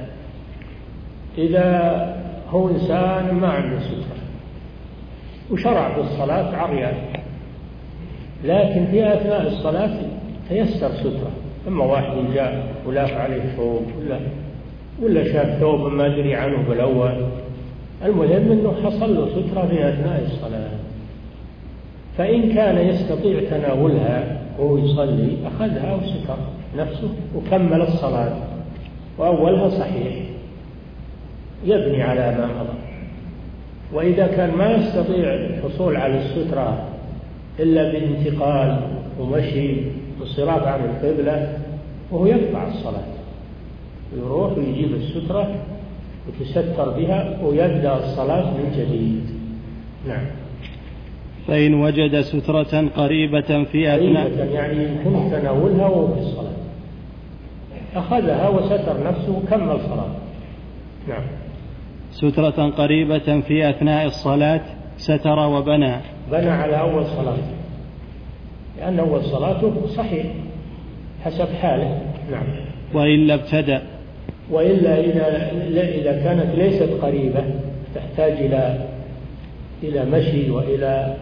B: إذا هو إنسان ما عنده سترة وشرع بالصلاة عريان، لكن في أثناء الصلاة تيسر سترة، إما واحد جاء ولاف عليه ثوب ولا ولا شاف ثوب ما أدري عنه بالأول، المهم أنه حصل له سترة في أثناء الصلاة، فإن كان يستطيع تناولها وهو يصلي أخذها وستر نفسه وكمل الصلاة، وأولها صحيح يبني على ما مضى. وإذا كان ما يستطيع الحصول على السترة إلا بانتقال ومشي وانصراف عن القبلة، وهو يقطع الصلاة يروح ويجيب السترة وتستر بها ويبدأ الصلاة من جديد. نعم.
A: فإن وجد سترة قريبة في أثناء
B: قريبة يعني يمكن تناولها وهو في الصلاة أخذها وستر نفسه وكمل صلاة. نعم.
A: سترة قريبة في أثناء الصلاة ستر وبنى
B: بنى على أول صلاة، لأن أول صلاته صحيح حسب حاله. نعم.
A: وإلا ابتدأ.
B: وإلا إذا, إذا كانت ليست قريبة تحتاج إلى إلى مشي وإلى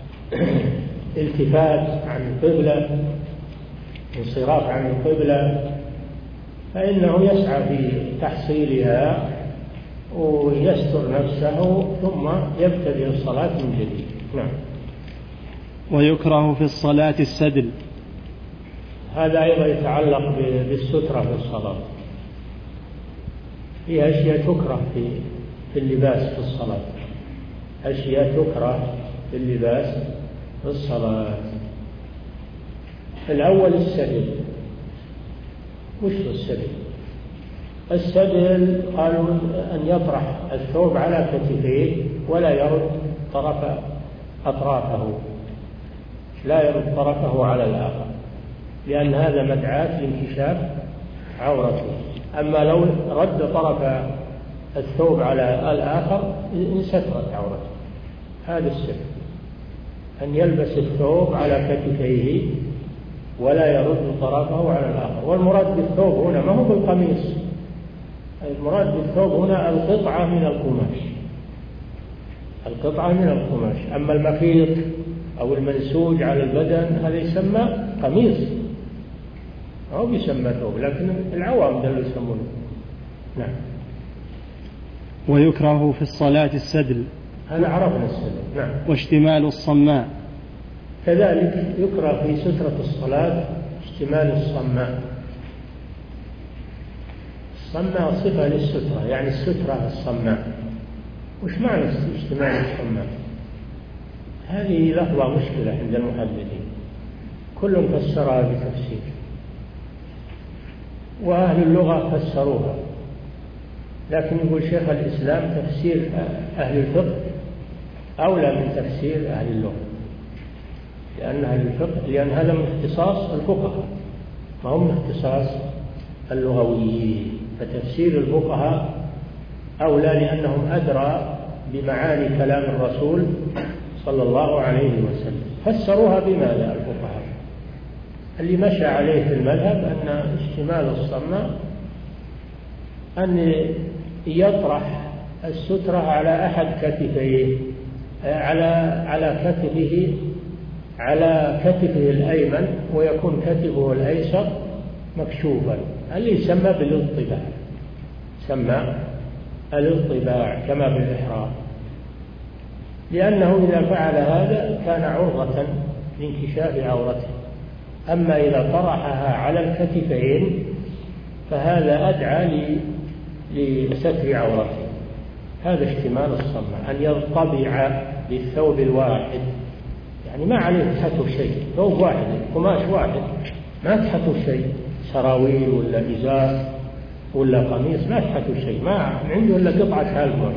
B: التفات عن القبلة انصراف عن القبلة، فإنه يسعى في تحصيلها ويستر نفسه ثم يبتدئ الصلاة من جديد. نعم.
A: ويكره في الصلاة السدل.
B: هذا أيضا يتعلق بالسترة في الصلاة. في أشياء تكره في في اللباس في الصلاة، أشياء تكره في اللباس في الصلاة. الأول السدل. وش هو السدل؟ السدل قالوا أن يطرح الثوب على كتفيه ولا يرد طرف أطرافه، لا يرد طرفه على الآخر، لأن هذا مدعاة لانكشاف عورته. أما لو رد طرف الثوب على الآخر انسترت عورته. هذا السر، أن يلبس الثوب على كتفيه ولا يرد طرفه على الآخر. والمراد بالثوب هنا ما هو بالقميص، المراد بالثوب هنا القطعة من القماش، القطعة من القماش. أما المخيط أو المنسوج على البدن هذا يسمى قميص أو يسمى ثوب، لكن العوام ده اللي يسمونه. نعم.
A: ويكره في الصلاة السدل.
B: هذا عرفنا السدل. نعم.
A: واشتمال الصماء.
B: كذلك يكره في سترة الصلاة اشتمال الصماء. الصماء صفة للسترة، يعني السترة الصماء. وش معنى اشتمال الصماء؟ هذه لفظة مشكلة عند المحدثين، كل فسرها بتفسير، وأهل اللغة فسروها، لكن يقول شيخ الإسلام تفسير أهل الفقه أولى من تفسير أهل اللغة، لأن أهل الفقه لأن هذا من اختصاص الفقهاء ما هو من اختصاص اللغويين، فتفسير الفقهاء أولى لأنهم أدرى بمعاني كلام الرسول صلى الله عليه وسلم. فسروها بماذا الفقهاء؟ اللي مشى عليه في المذهب أن اشتمال الصماء أن يطرح السترة على أحد كتفيه، على على كتفه على كتفه الأيمن، ويكون كتفه الأيسر مكشوفا، اللي يسمى بالاضطباع، سمى الاضطباع كما بالإحرام، لأنه إذا فعل هذا كان عرضة لانكشاف عورته. أما إذا طرحها على الكتفين فهذا أدعى لستر عورته. هذا اشتمال الصماء، أن يضطبع بالثوب الواحد يعني ما عليه تحته شيء، ثوب واحد قماش واحد ما تحته شيء، سراويل ولا إزار ولا قميص ما تحته شيء، ما عنده إلا قطعة هالقماش،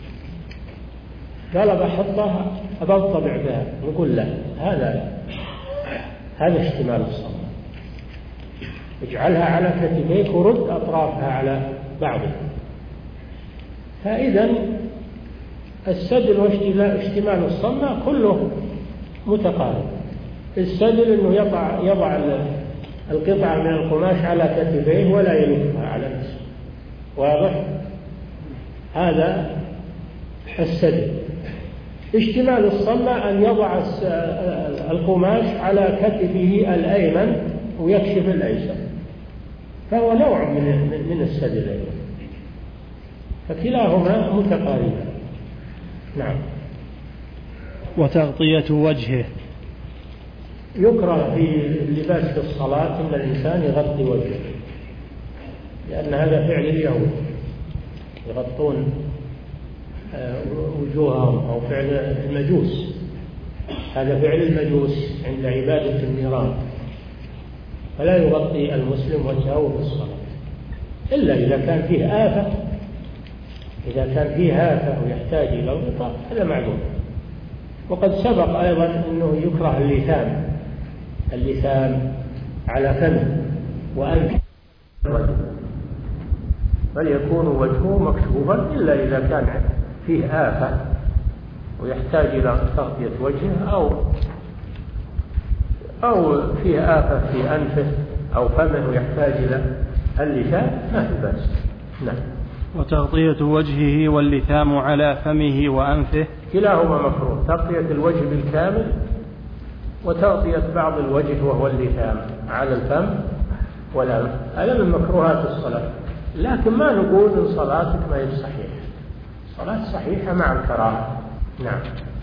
B: قال بحطها أبطبع بها، نقول لا، هذا هذا اشتمال الصلاة، اجعلها على كتفيك ورد أطرافها على بعضها. فإذا السدل واشتمال الصمة كله متقارب. السدل أنه يضع, يضع القطعة من القماش على كتفيه ولا يلفها على نفسه، واضح؟ هذا السدل. اشتمال الصمة أن يضع القماش على كتفه الأيمن ويكشف الأيسر، فهو نوع من من السدل أيضا، فكلاهما متقاربان. نعم.
A: وتغطية وجهه،
B: يكره في اللباس في الصلاة أن الإنسان يغطي وجهه، لأن هذا فعل اليهود، يغطون وجوههم، أو فعل المجوس، هذا فعل المجوس عند عبادة النيران، فلا يغطي المسلم وجهه في الصلاة إلا إذا كان فيه آفة، إذا كان فيه آفة ويحتاج إلى الغطاء هذا معلوم. وقد سبق أيضا أنه يكره اللثام، اللثام على فمه وأنفه، بل يكون وجهه مكشوفا إلا إذا كان فيه آفة ويحتاج إلى تغطية وجهه، أو أو فيه آفة في أنفه أو فمه ويحتاج إلى اللثام ما في بأس. نعم.
A: وتغطية وجهه واللثام على فمه وأنفه
B: كلاهما مكروه، تغطية الوجه بالكامل وتغطية بعض الوجه وهو اللثام على الفم والأنف، هذا من مكروهات الصلاة. لكن ما نقول إن صلاتك ما هي صحيحة، صلاة صحيحة مع الكراهة. نعم.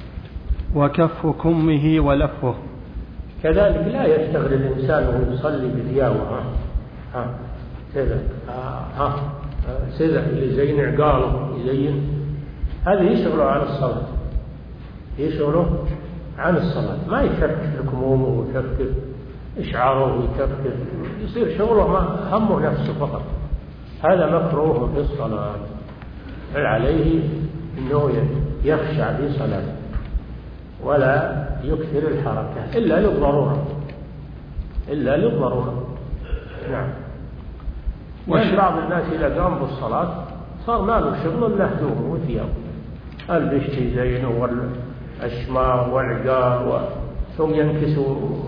A: وكف كمه ولفه،
B: كذلك لا يشتغل الإنسان وهو يصلي بثيابه، ها ها كذا ها سذع اللي زين عقاله يزين، هذا يشغله عن الصلاة، يشغله عن الصلاة، ما يكفكف كمومه ويكفكف إشعاره ويكفكف، يصير شغله ما همه نفسه فقط، هذا مكروه في الصلاة، عليه أنه يخشع في صلاته ولا يكثر الحركة إلا للضرورة، إلا للضرورة. نعم. وش بعض الناس إذا قام بالصلاة صار ما له شغل إلا هدومه وثيابه، البشتي زينه والأشمار والعقال، ثم ينكس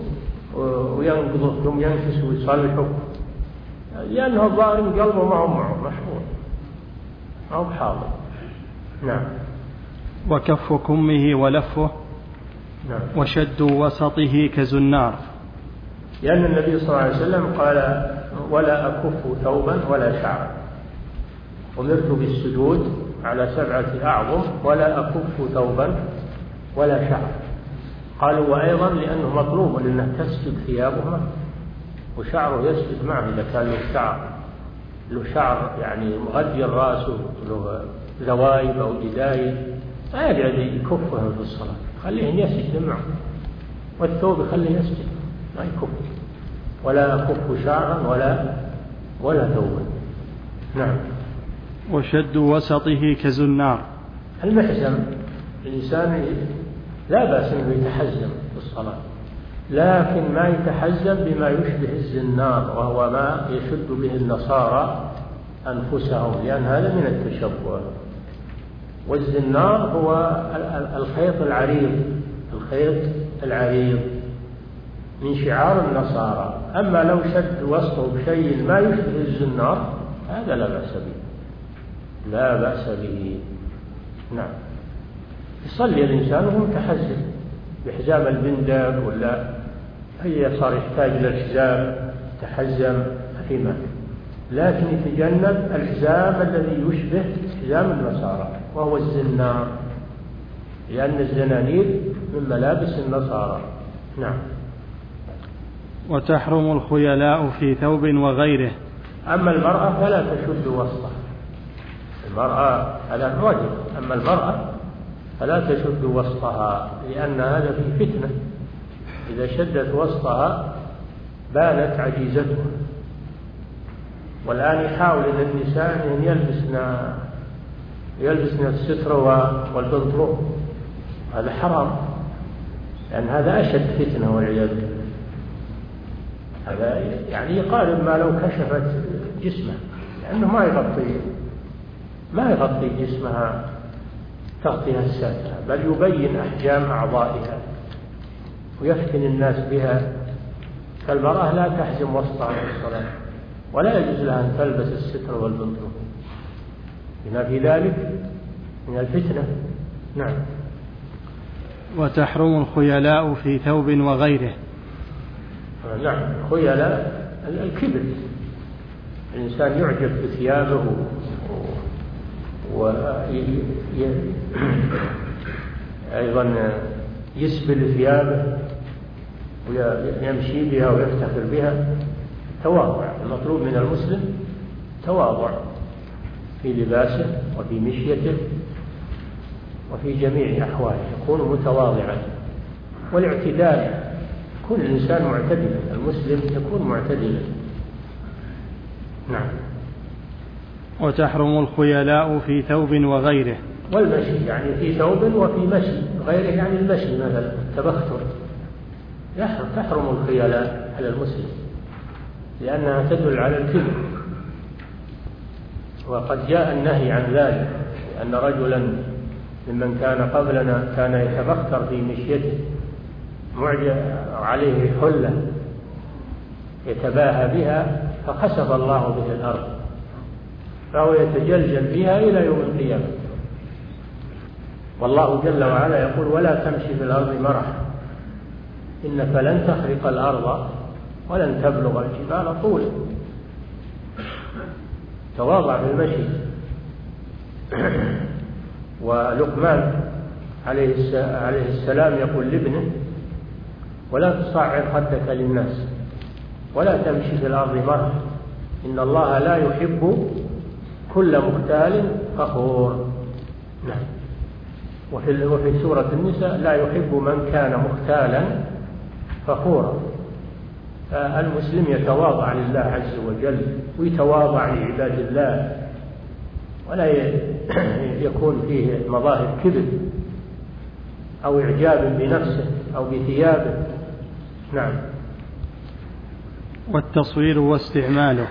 B: وينقضه ثم ينكس ويصلحه، لأنه الظاهر قلبه ما هو معه مشغول أو حاضر. نعم.
A: وكف كمه ولفه.
B: نعم.
A: وشد وسطه كزنار،
B: لأن النبي صلى الله عليه وسلم قال ولا أكف ثوبا ولا شعرا، أمرت بالسجود على سبعة أعظم ولا أكف ثوبا ولا شعرا. قالوا وأيضا لأنه مطلوب لأنه تسجد ثيابهما وشعره يسجد معه، إذا كان له شعر له شعر يعني مغطي الرأس له زوايب أو جدايد ما يقعد يكفهم في الصلاة، خليهم يسجد معه، والثوب يخليه يسجد ما يكف، ولا أكف شعرا ولا ولا ثوبا. نعم.
A: وشد وسطه كزنار،
B: المحزم الإنسان لا بأس أنه يتحزم في الصلاة، لكن ما يتحزم بما يشبه الزنار، وهو ما يشد به النصارى أنفسهم، لأن هذا من التشبه. والزنار هو الخيط العريض، الخيط العريض من شعار النصارى. أما لو شد وسطه بشيء ما يشبه الزنار هذا لا بأس به، لا بأس به. نعم. يصلي الإنسان وهو متحزم بحزام البندق، ولا هي صار يحتاج إلى الحزام تحزم فيما، لكن يتجنب الحزام الذي يشبه حزام النصارى وهو الزنار، لأن الزنانير من ملابس النصارى. نعم.
A: وتحرم الخيلاء في ثوب وغيره.
B: أما المرأة فلا تشد وسطها، المرأة على الرجل، أما المرأة فلا تشد وسطها، لأن هذا في فتنة، إذا شدت وسطها بانت عجيزتها. والآن يحاول أن النساء أن يلبسن يلبسن الستر والبنطلون، هذا حرام، لأن هذا أشد فتنة والعياذ بالله. هذا يعني يقارب ما لو كشفت جسمه، لأنه ما يغطي ما يغطي جسمها تغطية الساترة، بل يبين أحجام أعضائها ويفتن الناس بها. فالمرأة لا تحزم وسطها في الصلاة، ولا يجوز لها أن تلبس الستر والبنطلون بما في ذلك من الفتنة. نعم.
A: وتحرم الخيلاء في ثوب وغيره.
B: نعم، الخيلاء الكبر، الإنسان يعجب بثيابه وأيضا يسبل ثيابه ويمشي بها ويفتخر بها. تواضع، المطلوب من المسلم تواضع في لباسه وفي مشيته وفي جميع أحواله، يكون متواضعا. والاعتدال، كل إنسان معتدلا، المسلم يكون معتدلا. نعم.
A: وتحرم الخيلاء في ثوب وغيره.
B: والمشي يعني في ثوب وفي مشي، غيره يعني المشي مثلا التبختر، تحرم الخيلاء على المسلم لأنها تدل على الكبر. وقد جاء النهي عن ذلك، لأن رجلا ممن كان قبلنا كان يتبختر في مشيته، معجب عليه حلة يتباهى بها، فخسف الله به الأرض، فهو يتجلجل بها إلى يوم القيامة. والله جل وعلا يقول: ولا تمشي في الأرض مرحا إنك لن تخرق الأرض ولن تبلغ الجبال طولا. تواضع في المشي. ولقمان عليه السلام يقول لابنه: ولا تصعر خدك للناس ولا تمشي في الأرض مرحا إن الله لا يحب كل مختال فخور. نعم. وفي وفي سورة النساء: لا يحب من كان مختالا فخورا. فالمسلم يتواضع لله عز وجل ويتواضع لعباد الله، ولا يكون فيه مظاهر كبر أو إعجاب بنفسه أو بثيابه. نعم.
A: والتصوير واستعماله.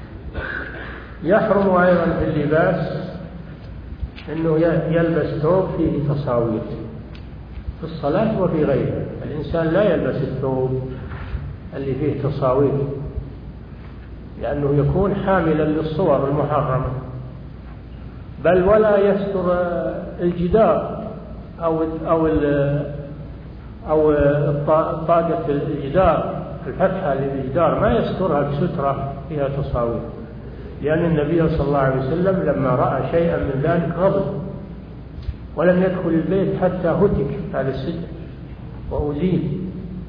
B: يحرم أيضا في اللباس أنه يلبس ثوب فيه تصاوير في الصلاة وفي غيرها. الإنسان لا يلبس الثوب اللي فيه تصاوير، لأنه يكون حاملا للصور المحرمة. بل ولا يستر الجدار أو أو أو طاقة الجدار، الفتحة للجدار ما يسترها بسترة فيها تصاوير، لأن النبي صلى الله عليه وسلم لما رأى شيئا من ذلك غضب ولم يدخل البيت حتى هتك هذا الستر وأزيل.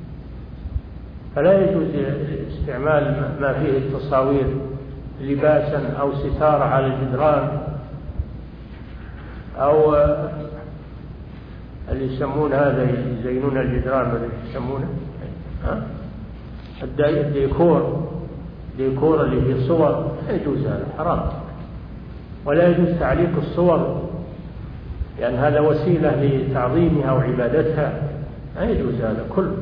B: فلا يجوز استعمال ما فيه التصاوير لباسا أو ستارة على الجدران، أو اللي يسمون هذا يزينون الجدران، ماذا يسمونه؟ ها؟ الديكور، ديكور اللي فيه صور، لا يجوز، هذا حرام. ولا يجوز تعليق الصور، لأن هذا وسيلة لتعظيمها وعبادتها، لا يجوز هذا كله.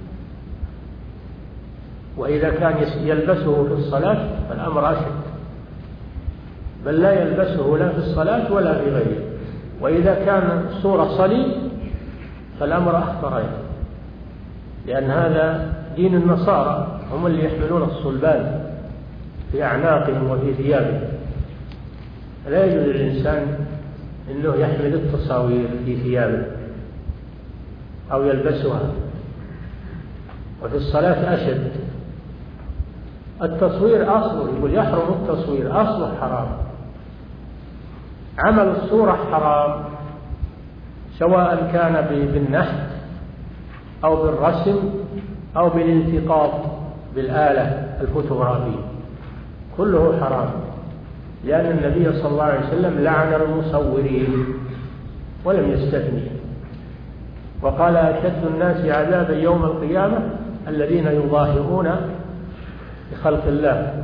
B: وإذا كان يلبسه في الصلاة فالأمر أشد، بل لا يلبسه لا في الصلاة ولا في غيره. وإذا كان صورة صليب فالأمر أخطر، لأن هذا دين النصارى، هم اللي يحملون الصلبان في أعناقهم وفي ثيابهم. لا يجوز للإنسان أنه يحمل التصاوير في ثيابه أو يلبسها. وفي الصلاة أشد. التصوير أصله، يقول يحرم التصوير، أصله حرام. عمل الصورة حرام، سواء كان بالنحت أو بالرسم أو بالالتقاط بالآلة الفوتوغرافية، كله حرام، لأن النبي صلى الله عليه وسلم لعن المصورين ولم يستثني. وقال أشد الناس عذابا يوم القيامة الذين يظاهرون بخلق الله.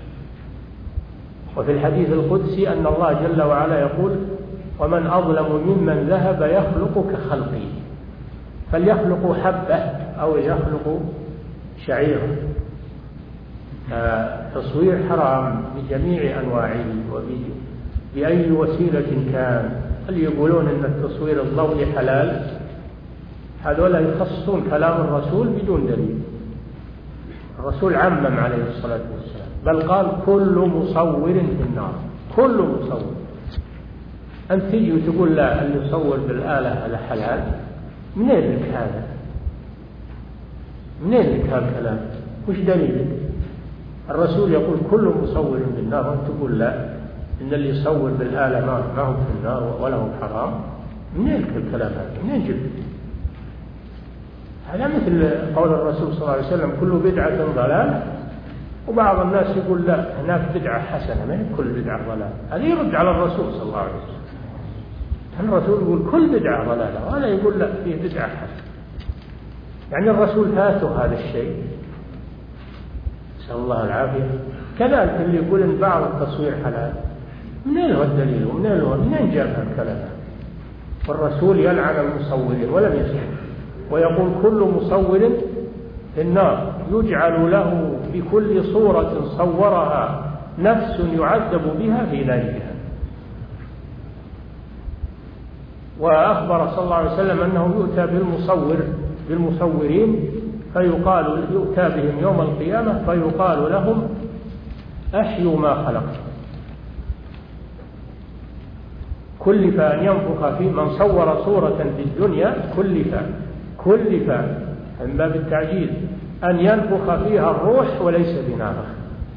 B: وفي الحديث القدسي أن الله جل وعلا يقول ومن أظلم ممن ذهب يخلق كخلقي، فليخلقوا حبة أو يخلقوا شعيرا. تصوير حرام بجميع أنواعه وبأي وسيلة كان. اللي يقولون أن التصوير الضوئي حلال هذولا يخصصون كلام الرسول بدون دليل. الرسول عمم عليه الصلاة والسلام بل قال كل مصور في النار، كل مصور. أنت تجي وتقول لا اللي يصور بالآلة هذا حلال، منين لك هذا؟ منين لك هذا الكلام؟ وش دليلك؟ الرسول يقول كل مصور في النار وأنت تقول لا إن اللي يصور بالآلة ما هو في النار ولا هو حرام. منين لك الكلام هذا؟ منين جبت؟ هذا مثل قول الرسول صلى الله عليه وسلم كل بدعة ضلالة، وبعض الناس يقول لا هناك بدعة حسنة، ما هي كل بدعة ضلالة. هذا يرد على الرسول صلى الله عليه وسلم. الرسول يقول كل بدعة ضلالة ولا يقول لا فيه بدعة حسنة. يعني الرسول فاته هذا الشيء، نسأل الله العافية. كذلك اللي يقول إن بعض التصوير حلال، منين هو الدليل ومنين هو منين جاب هالكلام؟ والرسول يلعن المصورين ولم يسكت ويقول كل مصور في النار يجعل له بكل صورة صورها نفس يعذب بها في نار جهنم. وأخبر صلى الله عليه وسلم أنه يؤتى بالمصور بالمصورين فيقال يؤتى بهم يوم القيامة فيقال لهم أحيوا ما خلقتم. كلف أن ينفخ في من صور صورة في الدنيا، كلف كلف من باب التعجيز أن ينفخ فيها الروح وليس بنافخ.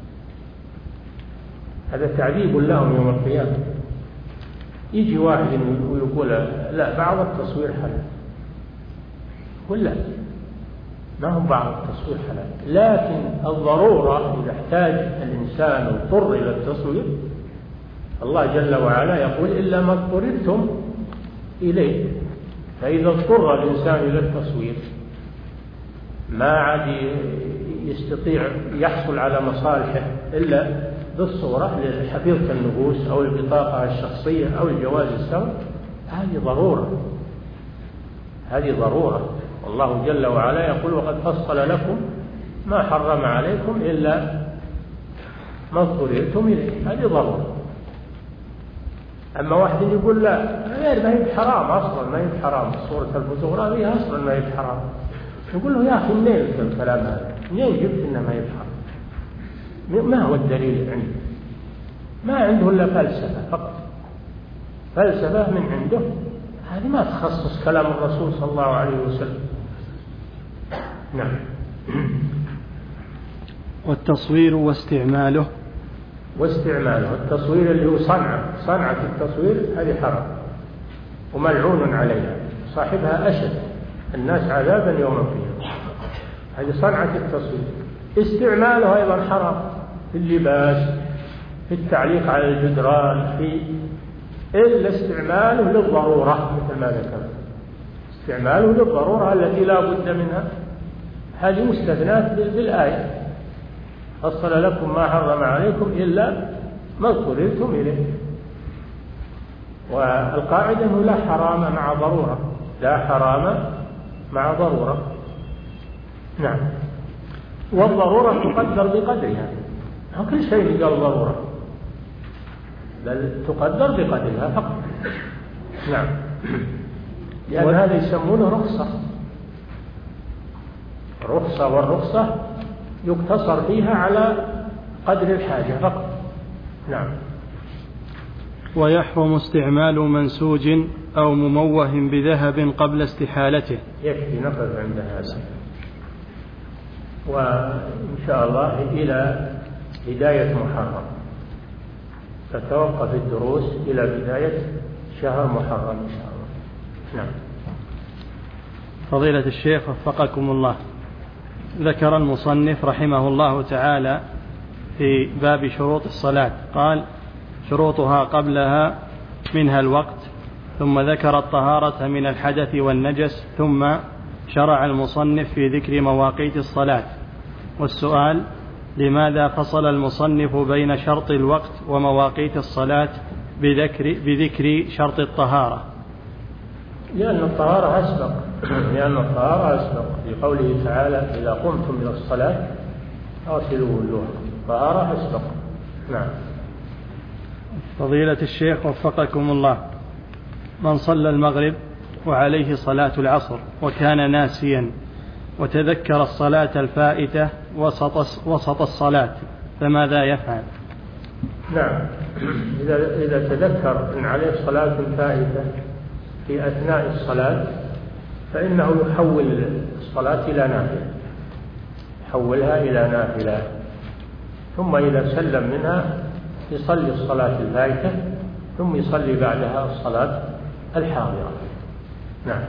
B: هذا تعذيب لهم يوم القيامة. يجي واحد ويقول لا بعض التصوير حلال، ولا ما هم بعض التصوير حلال، لكن الضرورة إذا احتاج الإنسان واضطر إلى التصوير الله جل وعلا يقول إلا ما اضطررتم إليه. فإذا اضطر الإنسان إلى التصوير ما عاد يستطيع يحصل على مصالحه إلا بالصورة لحفيظة النفوس أو البطاقة الشخصية أو الجواز السفر، هذه ضرورة، هذه ضرورة. والله جل وعلا يقول وقد فصل لكم ما حرم عليكم إلا ما اضطررتم إليه، هذه ضرورة. أما واحد يقول لا غير ما هي حرام أصلا، ما هي حرام، صورة الفوتوغرافية أصلا ما هي حرام، يقول له يا أخي منين الكلام هذا؟ منين جبت إنه ما هي حرام؟ ما هو الدليل عنده؟ ما عنده إلا فلسفة فقط، فلسفة من عنده، هذه ما تخصص كلام الرسول صلى الله عليه وسلم. نعم.
A: والتصوير واستعماله
B: واستعماله التصوير اللي هو صنعة صنعة التصوير هذه حرام وملعون عليها، صاحبها أشد الناس عذابا يوم القيامة. هذه صنعة التصوير. استعماله أيضا حرام في اللباس، في التعليق على الجدران، في إلا استعماله للضرورة مثل ما ذكرت، استعماله للضرورة التي لا بد منها، هذه مستثنات بالآية فصل لكم ما حرم عليكم إلا ما اضطررتم إليه. والقاعدة أنه لا حرام مع ضرورة، لا حرام مع ضرورة. نعم. والضرورة تقدر بقدرها، يعني. كل شيء قال ضرورة، بل تقدر بقدرها فقط. نعم. لأن يعني هذا يسمونه رخصة، رخصة، والرخصة يقتصر فيها على قدر الحاجة فقط. نعم.
A: ويحرم استعمال منسوج أو مموه بذهب قبل استحالته.
B: يكفي نقف عند هذا، وإن شاء الله إلى بداية محرم تتوقف الدروس إلى بداية شهر محرم إن شاء الله. نعم.
A: فضيلة الشيخ وفقكم الله، ذكر المصنف رحمه الله تعالى في باب شروط الصلاة قال شروطها قبلها منها الوقت ثم ذكر الطهارة من الحدث والنجس، ثم شرع المصنف في ذكر مواقيت الصلاة. والسؤال: لماذا فصل المصنف بين شرط الوقت ومواقيت الصلاة بذكر, بذكر شرط الطهارة؟
B: لأن الطهارة أسبق لأن الطهارة أسبق لقوله تعالى: إذا قمتم إلى الصلاة فاغسلوا وجوهكم. الطهارة أسبق. نعم.
A: فضيلة الشيخ وفقكم الله، من صلى المغرب وعليه صلاة العصر وكان ناسيا وتذكر الصلاة الفائتة وسط, وسط الصلاة فماذا يفعل؟
B: نعم، إذا, إذا تذكر أن عليه صلاة فائتة في أثناء الصلاة فإنه يحول الصلاة إلى نافلة يحولها إلى نافلة ثم إذا سلم منها يصلي الصلاة الفائتة ثم يصلي بعدها الصلاة الحاضرة. نعم.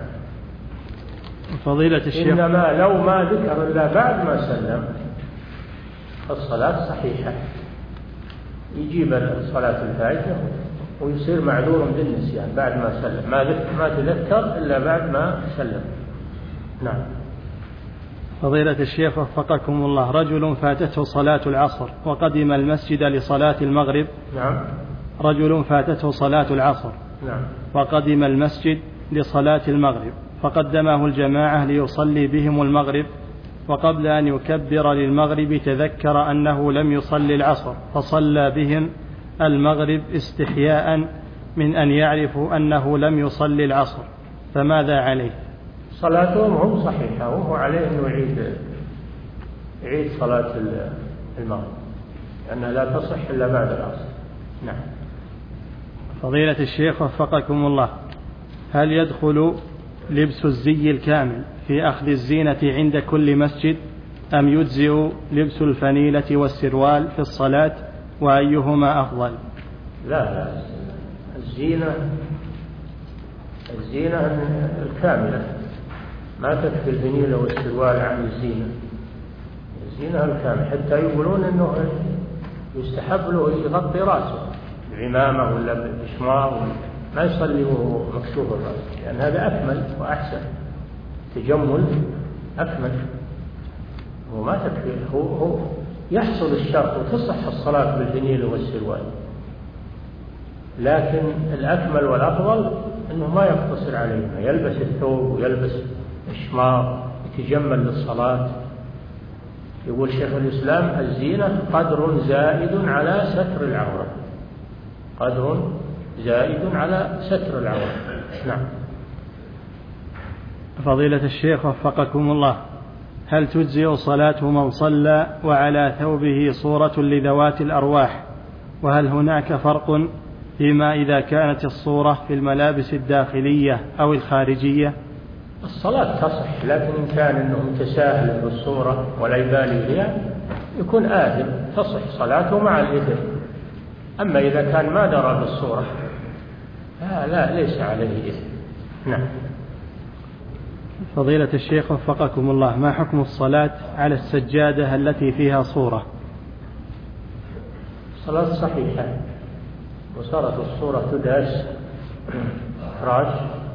A: فضيلة الشيخ،
B: إنما لو ما ذكر إلا بعد ما سلم الصلاة صحيحة، يجيب الصلاة الفائتة ويصير معذور بالنسيان بعد ما سلم، ما ما تذكر إلا بعد ما سلم. نعم.
A: فضيلة الشيخ وفقكم الله، رجل فاتته صلاة العصر وقدم المسجد لصلاة المغرب.
B: نعم.
A: رجل فاتته صلاة العصر.
B: نعم.
A: وقدم المسجد لصلاة المغرب فقدمه الجماعة ليصلي بهم المغرب، وقبل أن يكبر للمغرب تذكر أنه لم يصلي العصر فصلى بهم المغرب استحياء من أن يعرفوا أنه لم يصلي العصر، فماذا عليه؟
B: صلاتهم هم صحيحة وهو عليه أنه يعيد يعيد صلاة المغرب لأنها لا تصح إلا بعد العصر. نعم.
A: فضيلة الشيخ وفقكم الله، هل يدخل لبس الزي الكامل في أخذ الزينة عند كل مسجد أم يجزئ لبس الفنيلة والسروال في الصلاة، وأيهما أفضل؟
B: لا لا، الزينة الزينة الكاملة، ما تكفي الفنيلة والسروال عن الزينة. الزينة الكاملة، حتى يقولون أنه يستحب له يغطي رأسه بعمامة ولا بشمار، ما يصلي وهو مكشوف الرأس، لأن يعني هذا أكمل وأحسن، تجمل أكمل. وما تكفي، هو, هو يحصل الشرط وتصح الصلاة بالفنيل والسروال، لكن الأكمل والأفضل أنه ما يقتصر عليها، يلبس الثوب ويلبس الشمار يتجمل للصلاة. يقول شيخ الإسلام: الزينة قدر زائد على ستر العورة، قدر زائد على ستر العورة. نعم.
A: فضيلة الشيخ وفقكم الله، هل تجزئ صلاة من صلى وعلى ثوبه صورة لذوات الأرواح؟ وهل هناك فرق فيما إذا كانت الصورة في الملابس الداخلية أو الخارجية؟
B: الصلاة تصح، لكن إن كان أنه متساهل بالصورة ولا يبالي بها يكون آثم، تصح صلاته مع الإثم. أما إذا كان ما درى بالصورة لا, لا ليس عليه إثم. نعم.
A: فضيلة الشيخ وفقكم الله، ما حكم الصلاة على السجادة التي فيها صورة؟
B: صلاة صحيحة، وصارت الصورة تداس فراش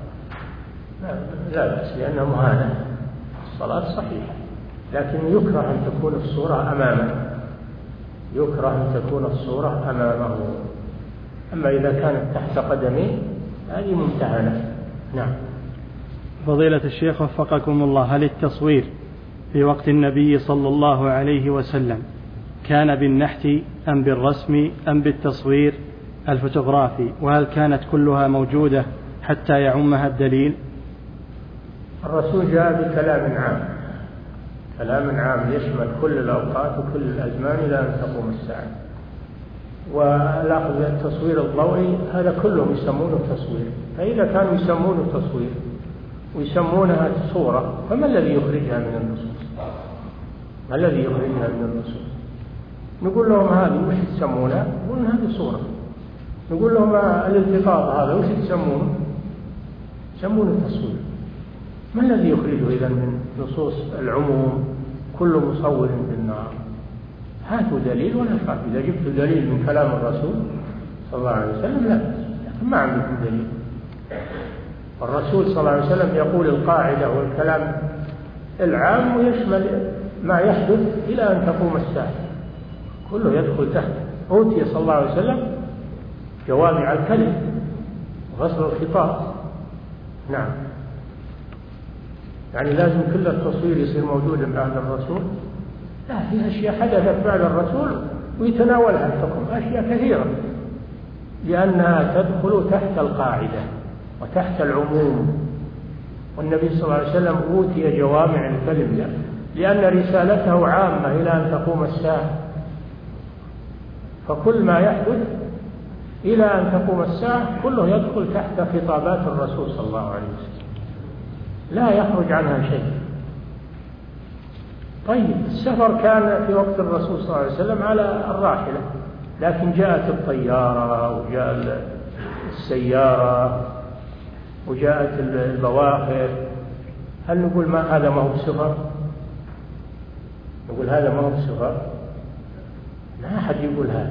B: لا بأس، لأنها مهانة. الصلاة صحيحة، لكن يكره أن تكون الصورة أمامه، يكره أن تكون الصورة أمامه. أما إذا كانت تحت قدمه هذه ممتهنة. نعم.
A: فضيلة الشيخ وفقكم الله، هل التصوير في وقت النبي صلى الله عليه وسلم كان بالنحت أم بالرسم أم بالتصوير الفوتوغرافي؟ وهل كانت كلها موجودة حتى يعمها الدليل؟
B: الرسول جاء بكلام عام، كلام عام يشمل كل الأوقات وكل الأزمان إلى أن تقوم الساعة. والأخذ التصوير الضوئي هذا كلهم يسمونه تصوير، فإذا كانوا يسمونه تصوير ويسمونها صورة فما الذي يخرجها من النصوص؟ ما الذي يخرجها من النصوص؟ نقول لهم هذه وش تسمونها؟ يقولون هذه صورة. نقول لهم الالتقاط هذا وش تسمونه؟ يسمونه التصوير. ما الذي يخرجه إذا من نصوص العموم كل مصور بالنار؟ هاتوا دليل ولا خاف. إذا جبت دليل من كلام الرسول صلى الله عليه وسلم لا، ما عندكم دليل. الرسول صلى الله عليه وسلم يقول القاعدة والكلام العام ويشمل ما يحدث إلى أن تقوم الساعة، كله يدخل تحت. أوتي صلى الله عليه وسلم جوامع الكلم وفصل الخطاب. نعم، يعني لازم كل التصوير يصير موجودا بعد الرسول؟ لا، في أشياء حدثت بعد الرسول ويتناولها الحكم، أشياء كثيرة، لأنها تدخل تحت القاعدة وتحت العموم. والنبي صلى الله عليه وسلم أوتي جوامع الكلم لأن رسالته عامة إلى أن تقوم الساعة، فكل ما يحدث إلى أن تقوم الساعة كله يدخل تحت خطابات الرسول صلى الله عليه وسلم، لا يخرج عنها شيء. طيب، السفر كان في وقت الرسول صلى الله عليه وسلم على الراحلة، لكن جاءت الطيارة وجاء السيارة وجاءت البواخر، هل نقول ما هذا ما هو سفر؟ نقول هذا ما هو سفر؟ لا أحد يقول هذا.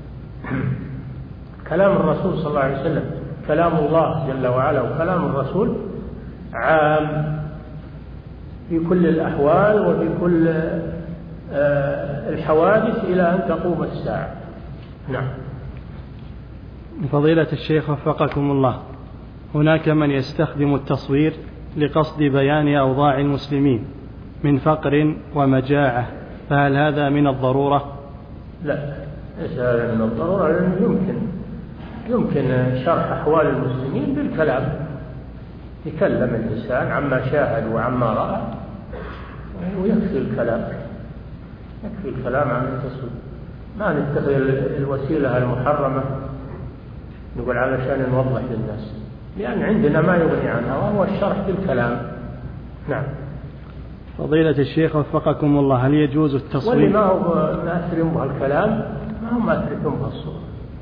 B: كلام الرسول صلى الله عليه وسلم كلام الله جل وعلا، وكلام الرسول عام في كل الأحوال وفي كل الحوادث إلى أن تقوم الساعة. نعم.
A: فضيلة الشيخ وفقكم الله، هناك من يستخدم التصوير لقصد بيان أوضاع المسلمين من فقر ومجاعة، فهل هذا من الضرورة؟
B: لا، ليس هذا من الضرورة، لأنه يمكن يمكن شرح أحوال المسلمين بالكلام، يتكلم الإنسان عما شاهد وعما رأى، ويكفي الكلام، يكفي الكلام عن التصوير. ما نتخذ الوسيلة المحرمة نقول علشان نوضح للناس، لأن عندنا ما يغني عنها وهو الشرح بالكلام. نعم.
A: فضيلة الشيخ وفقكم الله، هل يجوز التصوير؟
B: واللي ما هو مأثر به الكلام ما هو مأثر به الصورة،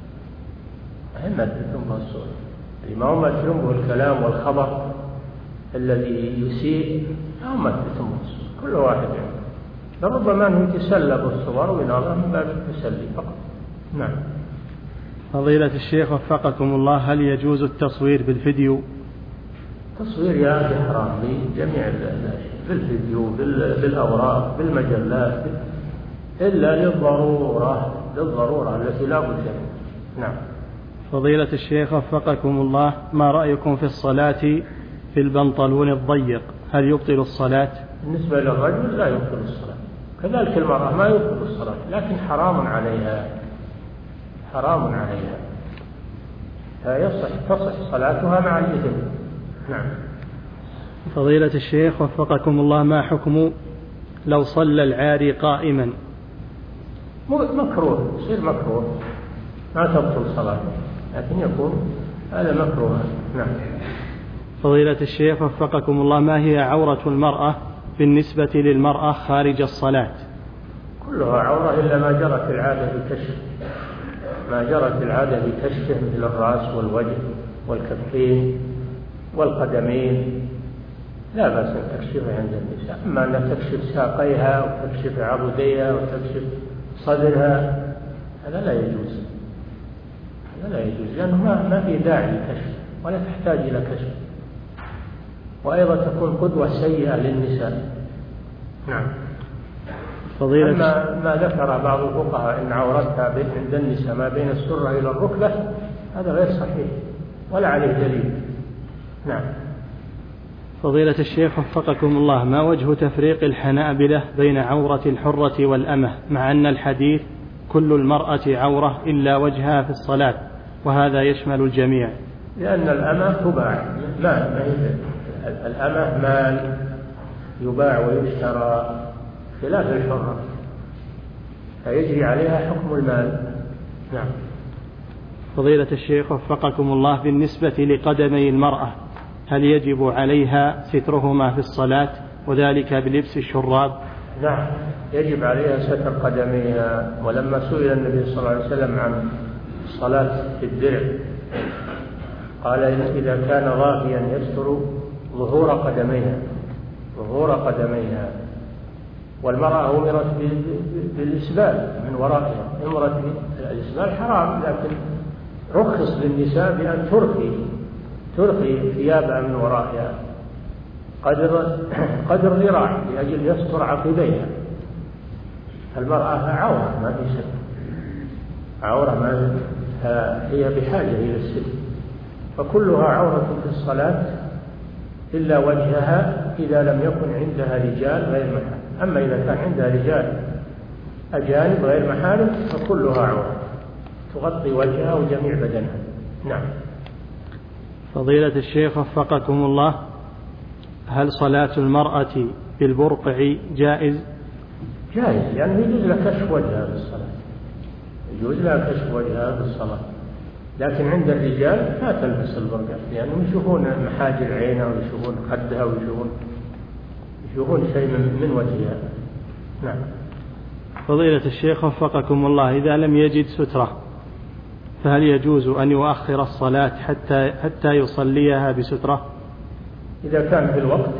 B: ما هو مأثر به الصورة، اللي ما هو مأثر به الكلام والخبر الذي يسيء ما هو مأثر به الصورة، كل واحد يعني لربما أنه يتسلى بالصور وينظر من باب التسلي فقط. نعم.
A: فضيلة الشيخ وفقكم الله، هل يجوز التصوير بالفيديو؟
B: تصوير يا أخي حرام بجميع الأشياء، بالفيديو، بالأوراق، بالمجلات، إلا للضرورة للضرورة التي لا بد منها. نعم.
A: فضيلة الشيخ وفقكم الله، ما رأيكم في الصلاة في البنطلون الضيق، هل يبطل الصلاة؟ بالنسبة
B: للرجل لا يبطل الصلاة، كذلك المرأة ما يبطل الصلاة، لكن حرام عليها، حرام عليها، فيصح تصح صلاتها مع الإثم. نعم.
A: فضيلة الشيخ وفقكم الله، ما حكم لو صلى العاري قائما؟
B: مكروه، يصير مكروه، ما تبطل صلاته، لكن يكون هذا مكروه. نعم.
A: فضيلة الشيخ وفقكم الله، ما هي عورة المرأة بالنسبة للمرأة خارج الصلاة؟
B: كلها عورة إلا ما جرت العادة بكشف، ما جرت العادة بكشفه مثل الرأس والوجه والكفين والقدمين لا بأس أن تكشفها عند النساء، أما أن تكشف ساقيها وتكشف عضديها وتكشف صدرها هذا لا يجوز، هذا لا يجوز، لأنه ما, ما في داعي للكشف ولا تحتاج إلى كشف، وأيضا تكون قدوة سيئة للنساء. نعم.
A: فضيلة
B: أما ما ذكر بعض الفقهاء أن عورتها عند النساء ما بين السرة إلى الركبة هذا غير صحيح ولا عليه دليل. نعم.
A: فضيلة الشيخ وفقكم الله، ما وجه تفريق الحنابلة بين عورة الحرة والأمة، مع أن الحديث كل المرأة عورة إلا وجهها في الصلاة، وهذا يشمل الجميع؟
B: لأن الأمة تباع، مال، الأمة مال يباع ويشترى خلاف الحرة، فيجري عليها حكم المال. نعم.
A: فضيلة الشيخ وفقكم الله، بالنسبة لقدمي المرأة هل يجب عليها سترهما في الصلاة وذلك بلبس الشراب؟
B: نعم، يجب عليها ستر قدميها، ولما سئل النبي صلى الله عليه وسلم عن الصلاة في الدرع قال إذا كان غافيا يستر ظهور قدميها، ظهور قدميها، والمرأة أمرت بالإسبال من ورائها، أمرت بالإسبال حرام، لكن رخص للنساء بأن ترخي ترخي ثيابها من ورائها قدر قدر ذراع لأجل يستر عقبيها. المرأة عورة ما في ستر، عورة ما هي بحاجة إلى الستر، فكلها عورة في الصلاة إلا وجهها إذا لم يكن عندها رجال غير محارم. أما إذا كان عندها رجال أجانب غير محارم فكلها عورة تغطي وجهها وجميع بدنها. نعم.
A: فضيلة الشيخ وفقكم الله، هل صلاة المرأة بالبرقع جائز؟
B: جائز، لأنه يعني يجوز لها كشف وجهها بالصلاة، يجوز لها كشف وجهها بالصلاة، لكن عند الرجال لا تلبس البرقع لأنهم يعني يشوفون محاجر عينها ويشوفون خدها ويشوفون يشوفون شيء من, من وجهها. نعم.
A: فضيلة الشيخ وفقكم الله، إذا لم يجد سترة فهل يجوز أن يؤخر الصلاة حتى حتى يصليها بسترة؟
B: إذا كان في الوقت،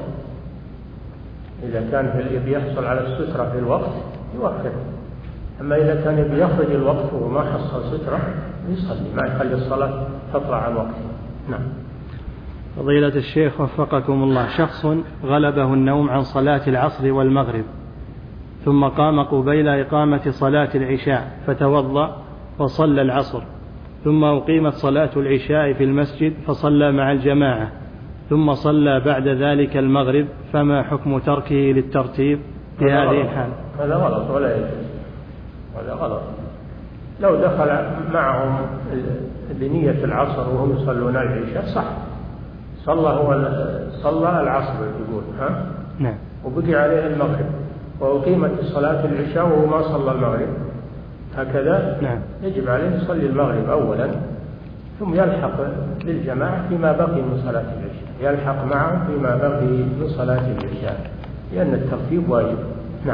B: إذا كان في يحصل على السترة في الوقت يؤخر، أما إذا كان يخرج الوقت وما حصل سترة يصلي، ما يخلي الصلاة تطلع عن وقتها. نعم.
A: فضيلة الشيخ وفقكم الله، شخص غلبه النوم عن صلاة العصر والمغرب ثم قام قبيل إقامة صلاة العشاء فتوضأ وصلى العصر، ثم أقيمت صلاة العشاء في المسجد فصلى مع الجماعة، ثم صلى بعد ذلك المغرب، فما حكم تركه للترتيب في هذه الحال؟
B: هذا غلط ولا يجوز، هذا غلط. لو دخل معهم بنية العصر وهم يصلون العشاء صح، صلى هو صلى العصر يقول ها
A: نعم،
B: وبقي عليه المغرب وأقيمت صلاة العشاء وهو ما صلى المغرب، هكذا
A: نعم.
B: يجب عليه يصلي المغرب أولا ثم يلحق بالجماعة فيما بقي من صلاة العشاء، يلحق معهم فيما بقي من صلاة العشاء، لأن الترتيب واجب. نعم.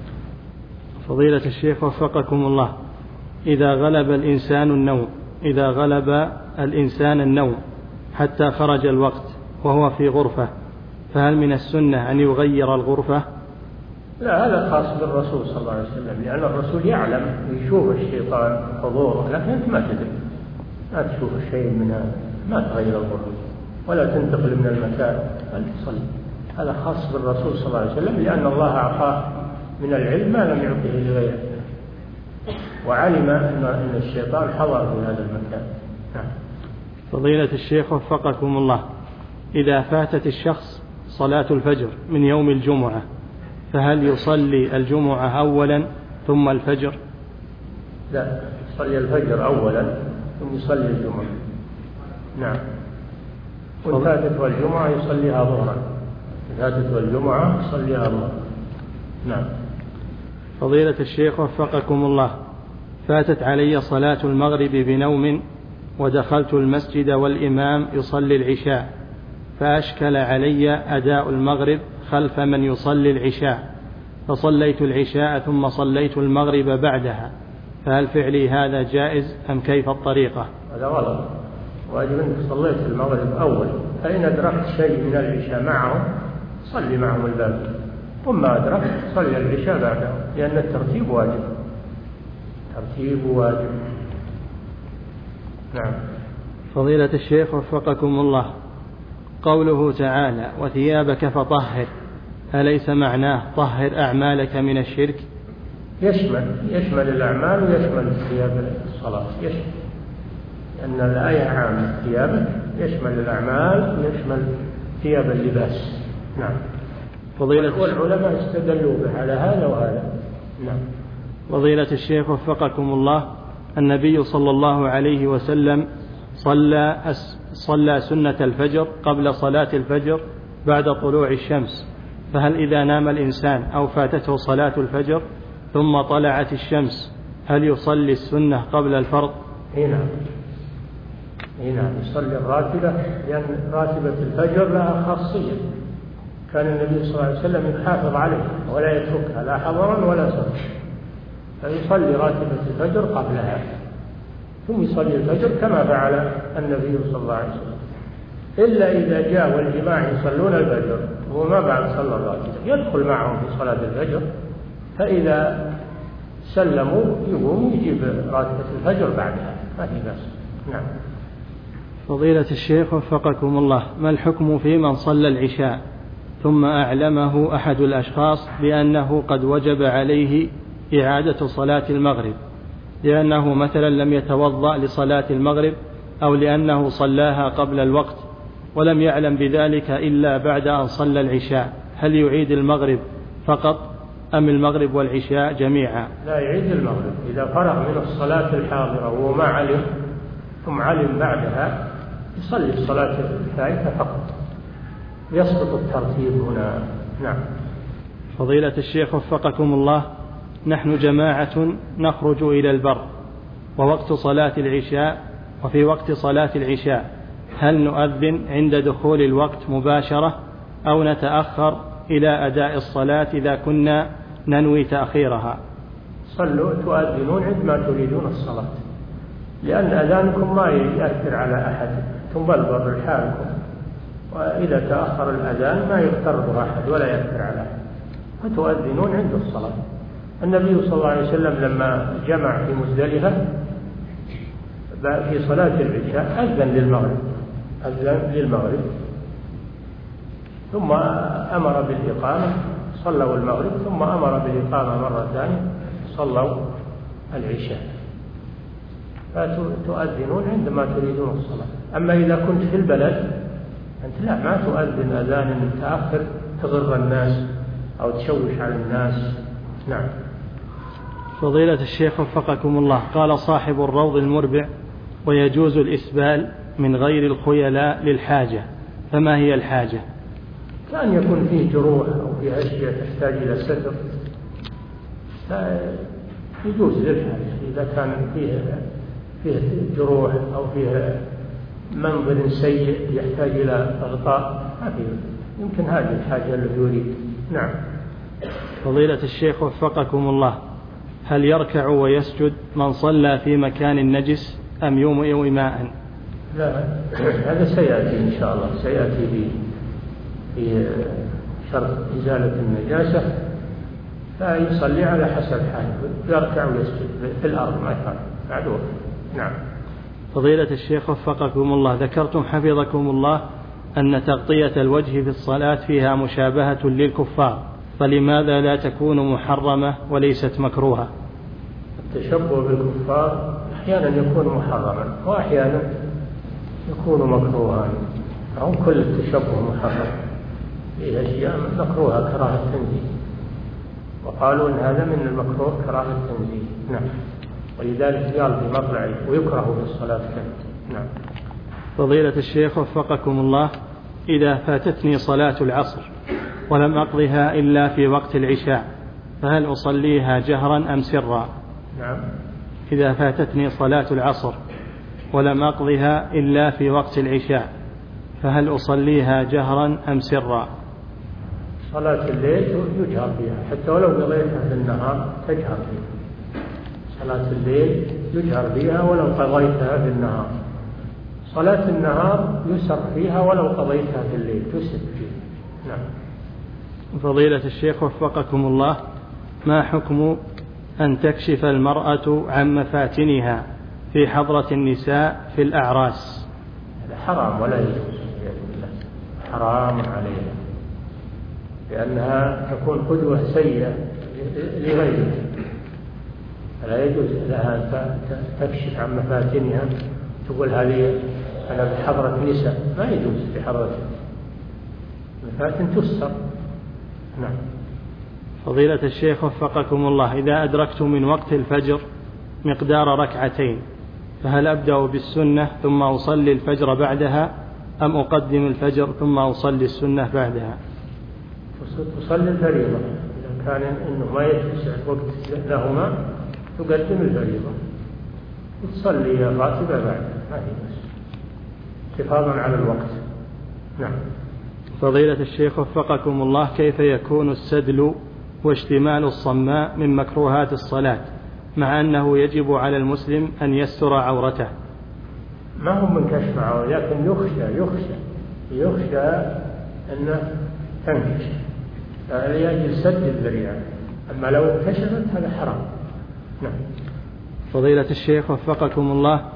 A: فضيلة الشيخ وفقكم الله، إذا غلب الإنسان النوم إذا غلب الإنسان النوم حتى خرج الوقت وهو في غرفة، فهل من السنة أن يغير الغرفة؟
B: لا، هذا خاص بالرسول صلى الله عليه وسلم، لأن الرسول يعلم ويشوف الشيطان حضوره، لكن أنت ما تدري، ما تشوف شيء من هذا، ما تغير الغرفة ولا تنتقل من المكان بل تصلي. هذا خاص بالرسول صلى الله عليه وسلم، لأن الله أعطاه من العلم ما لم يعطه لغيره، وعلم أن الشيطان حضر في هذا المكان.
A: فضيلة الشيخ وفقكم الله، إذا فاتت الشخص صلاة الفجر من يوم الجمعة فهل يصلي الجمعة أولا ثم الفجر؟
B: لا، يصلي الفجر أولا ثم يصلي الجمعة. نعم. وإن فاتت الجمعة يصليها ظهرا، إن فاتت الجمعة يصليها ظهرا. نعم.
A: فضيلة الشيخ وفقكم الله، فاتت علي صلاة المغرب بنوم ودخلت المسجد والإمام يصلي العشاء، فأشكل علي أداء المغرب خلف من يصلي العشاء، فصليت العشاء ثم صليت المغرب بعدها، فهل فعلي هذا جائز أم كيف الطريقة؟
B: هذا غلط، واجب أنك صليت المغرب أول، فإن أدركت شيء من العشاء معهم صلي معهم الباقي، وما أدركت صلي العشاء بعدها، لأن الترتيب واجب، ترتيب واجب. نعم.
A: فضيلة الشيخ وفقكم الله، قوله تعالى وثيابك فطهر، أليس معناه طهر أعمالك من الشرك؟
B: يشمل يشمل الأعمال ويشمل ثياب الصلاة، يشمل، لأن الآية عامة، ثيابك يشمل الأعمال ويشمل ثياب اللباس. نعم.
A: فضيلة
B: والعلماء استدلوا به على هذا وهذا. نعم.
A: فضيلة الشيخ وفقكم الله، النبي صلى الله عليه وسلم صلى صلى سنة الفجر قبل صلاة الفجر بعد طلوع الشمس، فهل إذا نام الإنسان أو فاتته صلاة الفجر ثم طلعت الشمس هل يصلي السنة قبل الفرض؟
B: هنا هنا يصلي الراتبة، لأن راتبة الفجر لها خاصية، كان النبي صلى الله عليه وسلم يحافظ عليها ولا يتركها لا حضرا ولا سفرا، فيصلي راتبة الفجر قبلها ثم يصلي الفجر كما فعل النبي صلى الله عليه وسلم، إلا إذا جاء والجماعة يصلون الفجر وما بعد صلى الراتبة يدخل معهم في صلاة الفجر، فإذا سلموا يقوم يجيب راتبة الفجر بعدها، ما في بأس. نعم.
A: فضيلة الشيخ وفقكم الله، ما الحكم في من صلى العشاء ثم أعلمه أحد الأشخاص بأنه قد وجب عليه إعادة صلاة المغرب، لأنه مثلا لم يتوضأ لصلاة المغرب أو لأنه صلاها قبل الوقت ولم يعلم بذلك إلا بعد أن صلى العشاء، هل يعيد المغرب فقط أم المغرب والعشاء جميعا؟
B: لا، يعيد المغرب إذا فرغ من الصلاة الحاضرة وهو ما علم ثم علم بعدها يصلي الصلاة الفائتة فقط، يسقط الترتيب هنا. نعم.
A: فضيلة الشيخ وفقكم الله، نحن جماعة نخرج إلى البر ووقت صلاة العشاء، وفي وقت صلاة العشاء هل نؤذن عند دخول الوقت مباشرة أو نتأخر إلى أداء الصلاة إذا كنا ننوي تأخيرها؟
B: صلوا تؤذنون عندما تريدون الصلاة، لأن أذانكم ما يأثر على أحد، ثم بلبر حالكم، وإذا تأخر الأذان ما يغتر أحد ولا يأثر على أحد، فتؤذنون عند الصلاة. النبي صلى الله عليه وسلم لما جمع في مزدلفة في صلاة العشاء أذن للمغرب أذن للمغرب ثم أمر بالإقامة، صلوا المغرب ثم أمر بالإقامة مرة ثانية، صلوا العشاء. فتؤذنون عندما تريدون الصلاة. أما إذا كنت في البلد أنت لا، ما تؤذن أذان متأخر تضر الناس أو تشوش على الناس. نعم.
A: فضيلة الشيخ وفقكم الله، قال صاحب الروض المربع: ويجوز الإسبال من غير الخيلاء للحاجة، فما هي الحاجة؟
B: كان يكون فيه جروح أو فيه أشياء تحتاج إلى ستر يجوز للحاجة. إذا كان فيه فيه جروح أو فيه منظر سيء يحتاج إلى إغطاء، ما فيه، يمكن هذه الحاجة التي يريد. نعم.
A: فضيلة الشيخ وفقكم الله، هل يركع ويسجد من صلى في مكان نجس أم يومئ ماء؟
B: لا، هذا سيأتي إن شاء الله، سيأتي في في شرط إزالة النجاسة، فيصلي على حسب حاله، يركع ويسجد في الأرض ما كان معدوم. نعم.
A: فضيلة الشيخ وفقكم الله، ذكرتم حفظكم الله أن تغطية الوجه في الصلاة فيها مشابهة للكفار، فلماذا لا تكون محرمة وليست مكروهة؟
B: التشبه بالكفار أحيانا يكون محرما وأحيانا يكون مكروها، أو كل التشبه محرم، فيه أشياء مكروهة كراهة التنزيه، وقالوا إن هذا من المكروه كراهة التنزيه. نعم. ولذلك قال في مطلع ويكره في الصلاة كذا. نعم.
A: فضيلة الشيخ وفقكم الله، إذا فاتتني صلاة العصر ولم أقضها إلا في وقت العشاء فهل أصليها جهرا أم سرا؟
B: نعم.
A: إذا فاتتني صلاة العصر ولم أقضها إلا في وقت العشاء فهل أصليها جهرا أم سرا؟
B: صلاة الليل يجهر فيها، حتى ولو قضيتها في النهار تجهر فيها. صلاة الليل يجهر فيها ولو قضيتها في النهار. صلاة النهار يسر فيها ولو قضيتها في الليل تسر فيها. نعم.
A: فضيلة الشيخ وفقكم الله، ما حكم أن تكشف المرأة عن مفاتنها في حضرة النساء في الأعراس؟
B: هذا حرام ولا يجوز، حرام عليها، لأنها تكون قدوة سيئة لغيرها، فلا يجوز لها أن تكشف عن مفاتنها، تقول هذه أنا في حضرة نساء، ما يجوز في حضرة مفاتن تستر. نعم.
A: فضيلة الشيخ وفقكم الله، إذا أدركت من وقت الفجر مقدار ركعتين فهل أبدأ بالسنة ثم أصلي الفجر بعدها أم أقدم الفجر ثم أصلي السنة بعدها؟
B: تصلي الفريضة، إذا كان إنه ما يتسع وقت لهما تقدم الفريضة وتصلي الراتبة بعدها، ما هي بس حفاظا على الوقت. نعم.
A: فضيلة الشيخ وفقكم الله، كيف يكون السدل واشتمال الصماء من مكروهات الصلاة مع أنه يجب على المسلم أن يستر عورته؟
B: ما هو من كشف عورته، لكن يخشى يخشى يخشى أنه تنكشف لأجل سد الذريعة، أما لو كشفت هذا حرام. نعم.
A: فضيلة الشيخ وفقكم الله،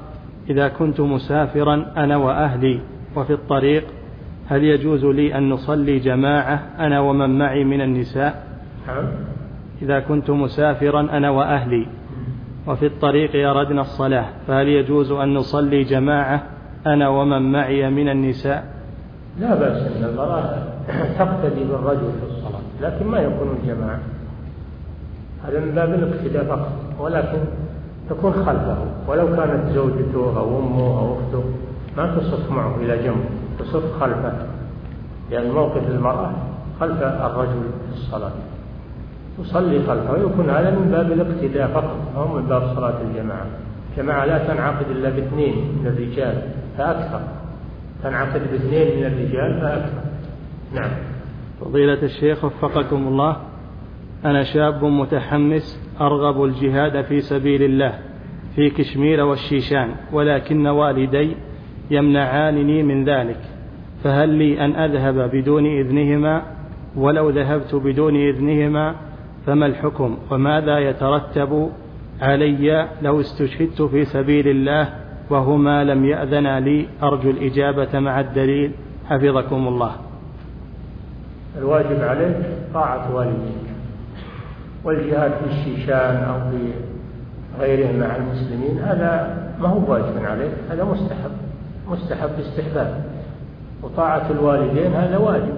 A: إذا كنت مسافرا أنا وأهلي وفي الطريق هل يجوز لي أن نصلي جماعة أنا ومن معي من النساء؟ إذا كنت مسافرا أنا وأهلي وفي الطريق أردنا الصلاة فهل يجوز أن نصلي جماعة أنا ومن معي من النساء؟
B: لا بأس أن المرأة تقتدي بالرجل في الصلاة، لكن ما يكون الجماعة، هذا من باب الاقتداء فقط، ولكن تكون خلفه، ولو كانت زوجته أو أمه أو أخته ما تصف معه إلى جنب، تصف خلفه، لأن يعني موقف المرأة خلف الرجل في الصلاة، تصلي خلفه، ويكون هذا من باب الاقتداء فقط، أو من باب صلاة الجماعة. الجماعة لا تنعقد إلا باثنين من الرجال فأكثر، تنعقد باثنين من الرجال فأكثر. نعم.
A: فضيلة الشيخ وفقكم الله، أنا شاب متحمس أرغب الجهاد في سبيل الله في كشمير والشيشان، ولكن والدي يمنعانني من ذلك، فهل لي أن أذهب بدون إذنهما؟ ولو ذهبت بدون إذنهما فما الحكم، وماذا يترتب علي لو استشهدت في سبيل الله وهما لم يأذنا لي؟ أرجو الإجابة مع الدليل حفظكم الله.
B: الواجب عليك طاعة والديك، والجهاد في الشيشان أو في غيره مع المسلمين هذا ما هو واجب عليك، هذا مستحب، مستحب استحباب، وطاعة الوالدين هذا واجب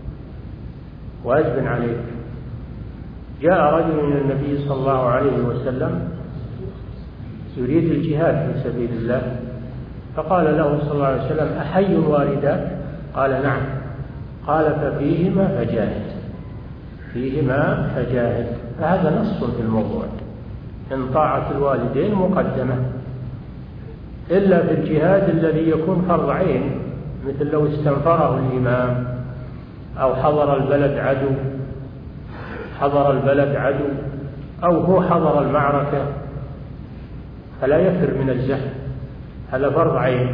B: واجب عليك. جاء رجل من النبي صلى الله عليه وسلم يريد الجهاد في سبيل الله، فقال له صلى الله عليه وسلم: أحي والداك؟ قال: نعم. قال: ففيهما فجاهد، فيهما فجاهد. فهذا نص في الموضوع، إن طاعة الوالدين مقدمة، إلا في الجهاد الذي يكون فرض عين، مثل لو استنفره الإمام أو حضر البلد عدو حضر البلد عدو أو هو حضر المعركة فلا يفر من الزحف، هذا فرض عين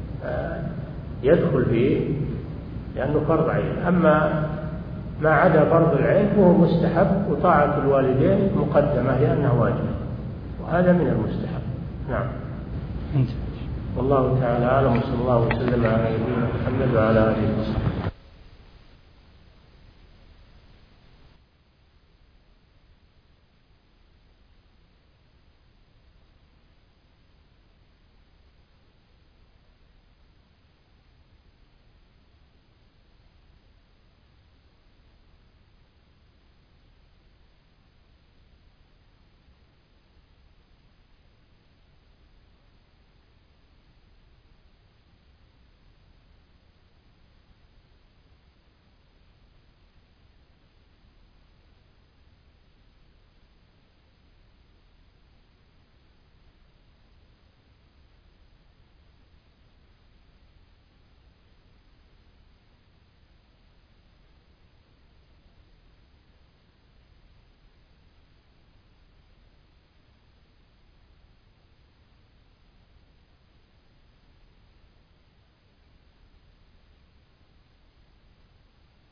B: يدخل فيه لأنه فرض عين. أما ما عدا فرض العين فهو مستحب، وطاعة الوالدين مقدمة لأنها واجب، وهذا من المستحب. نعم. والله تعالى أعلم، وصلى الله وسلم على نبينا محمد وعلى آله وصحبه.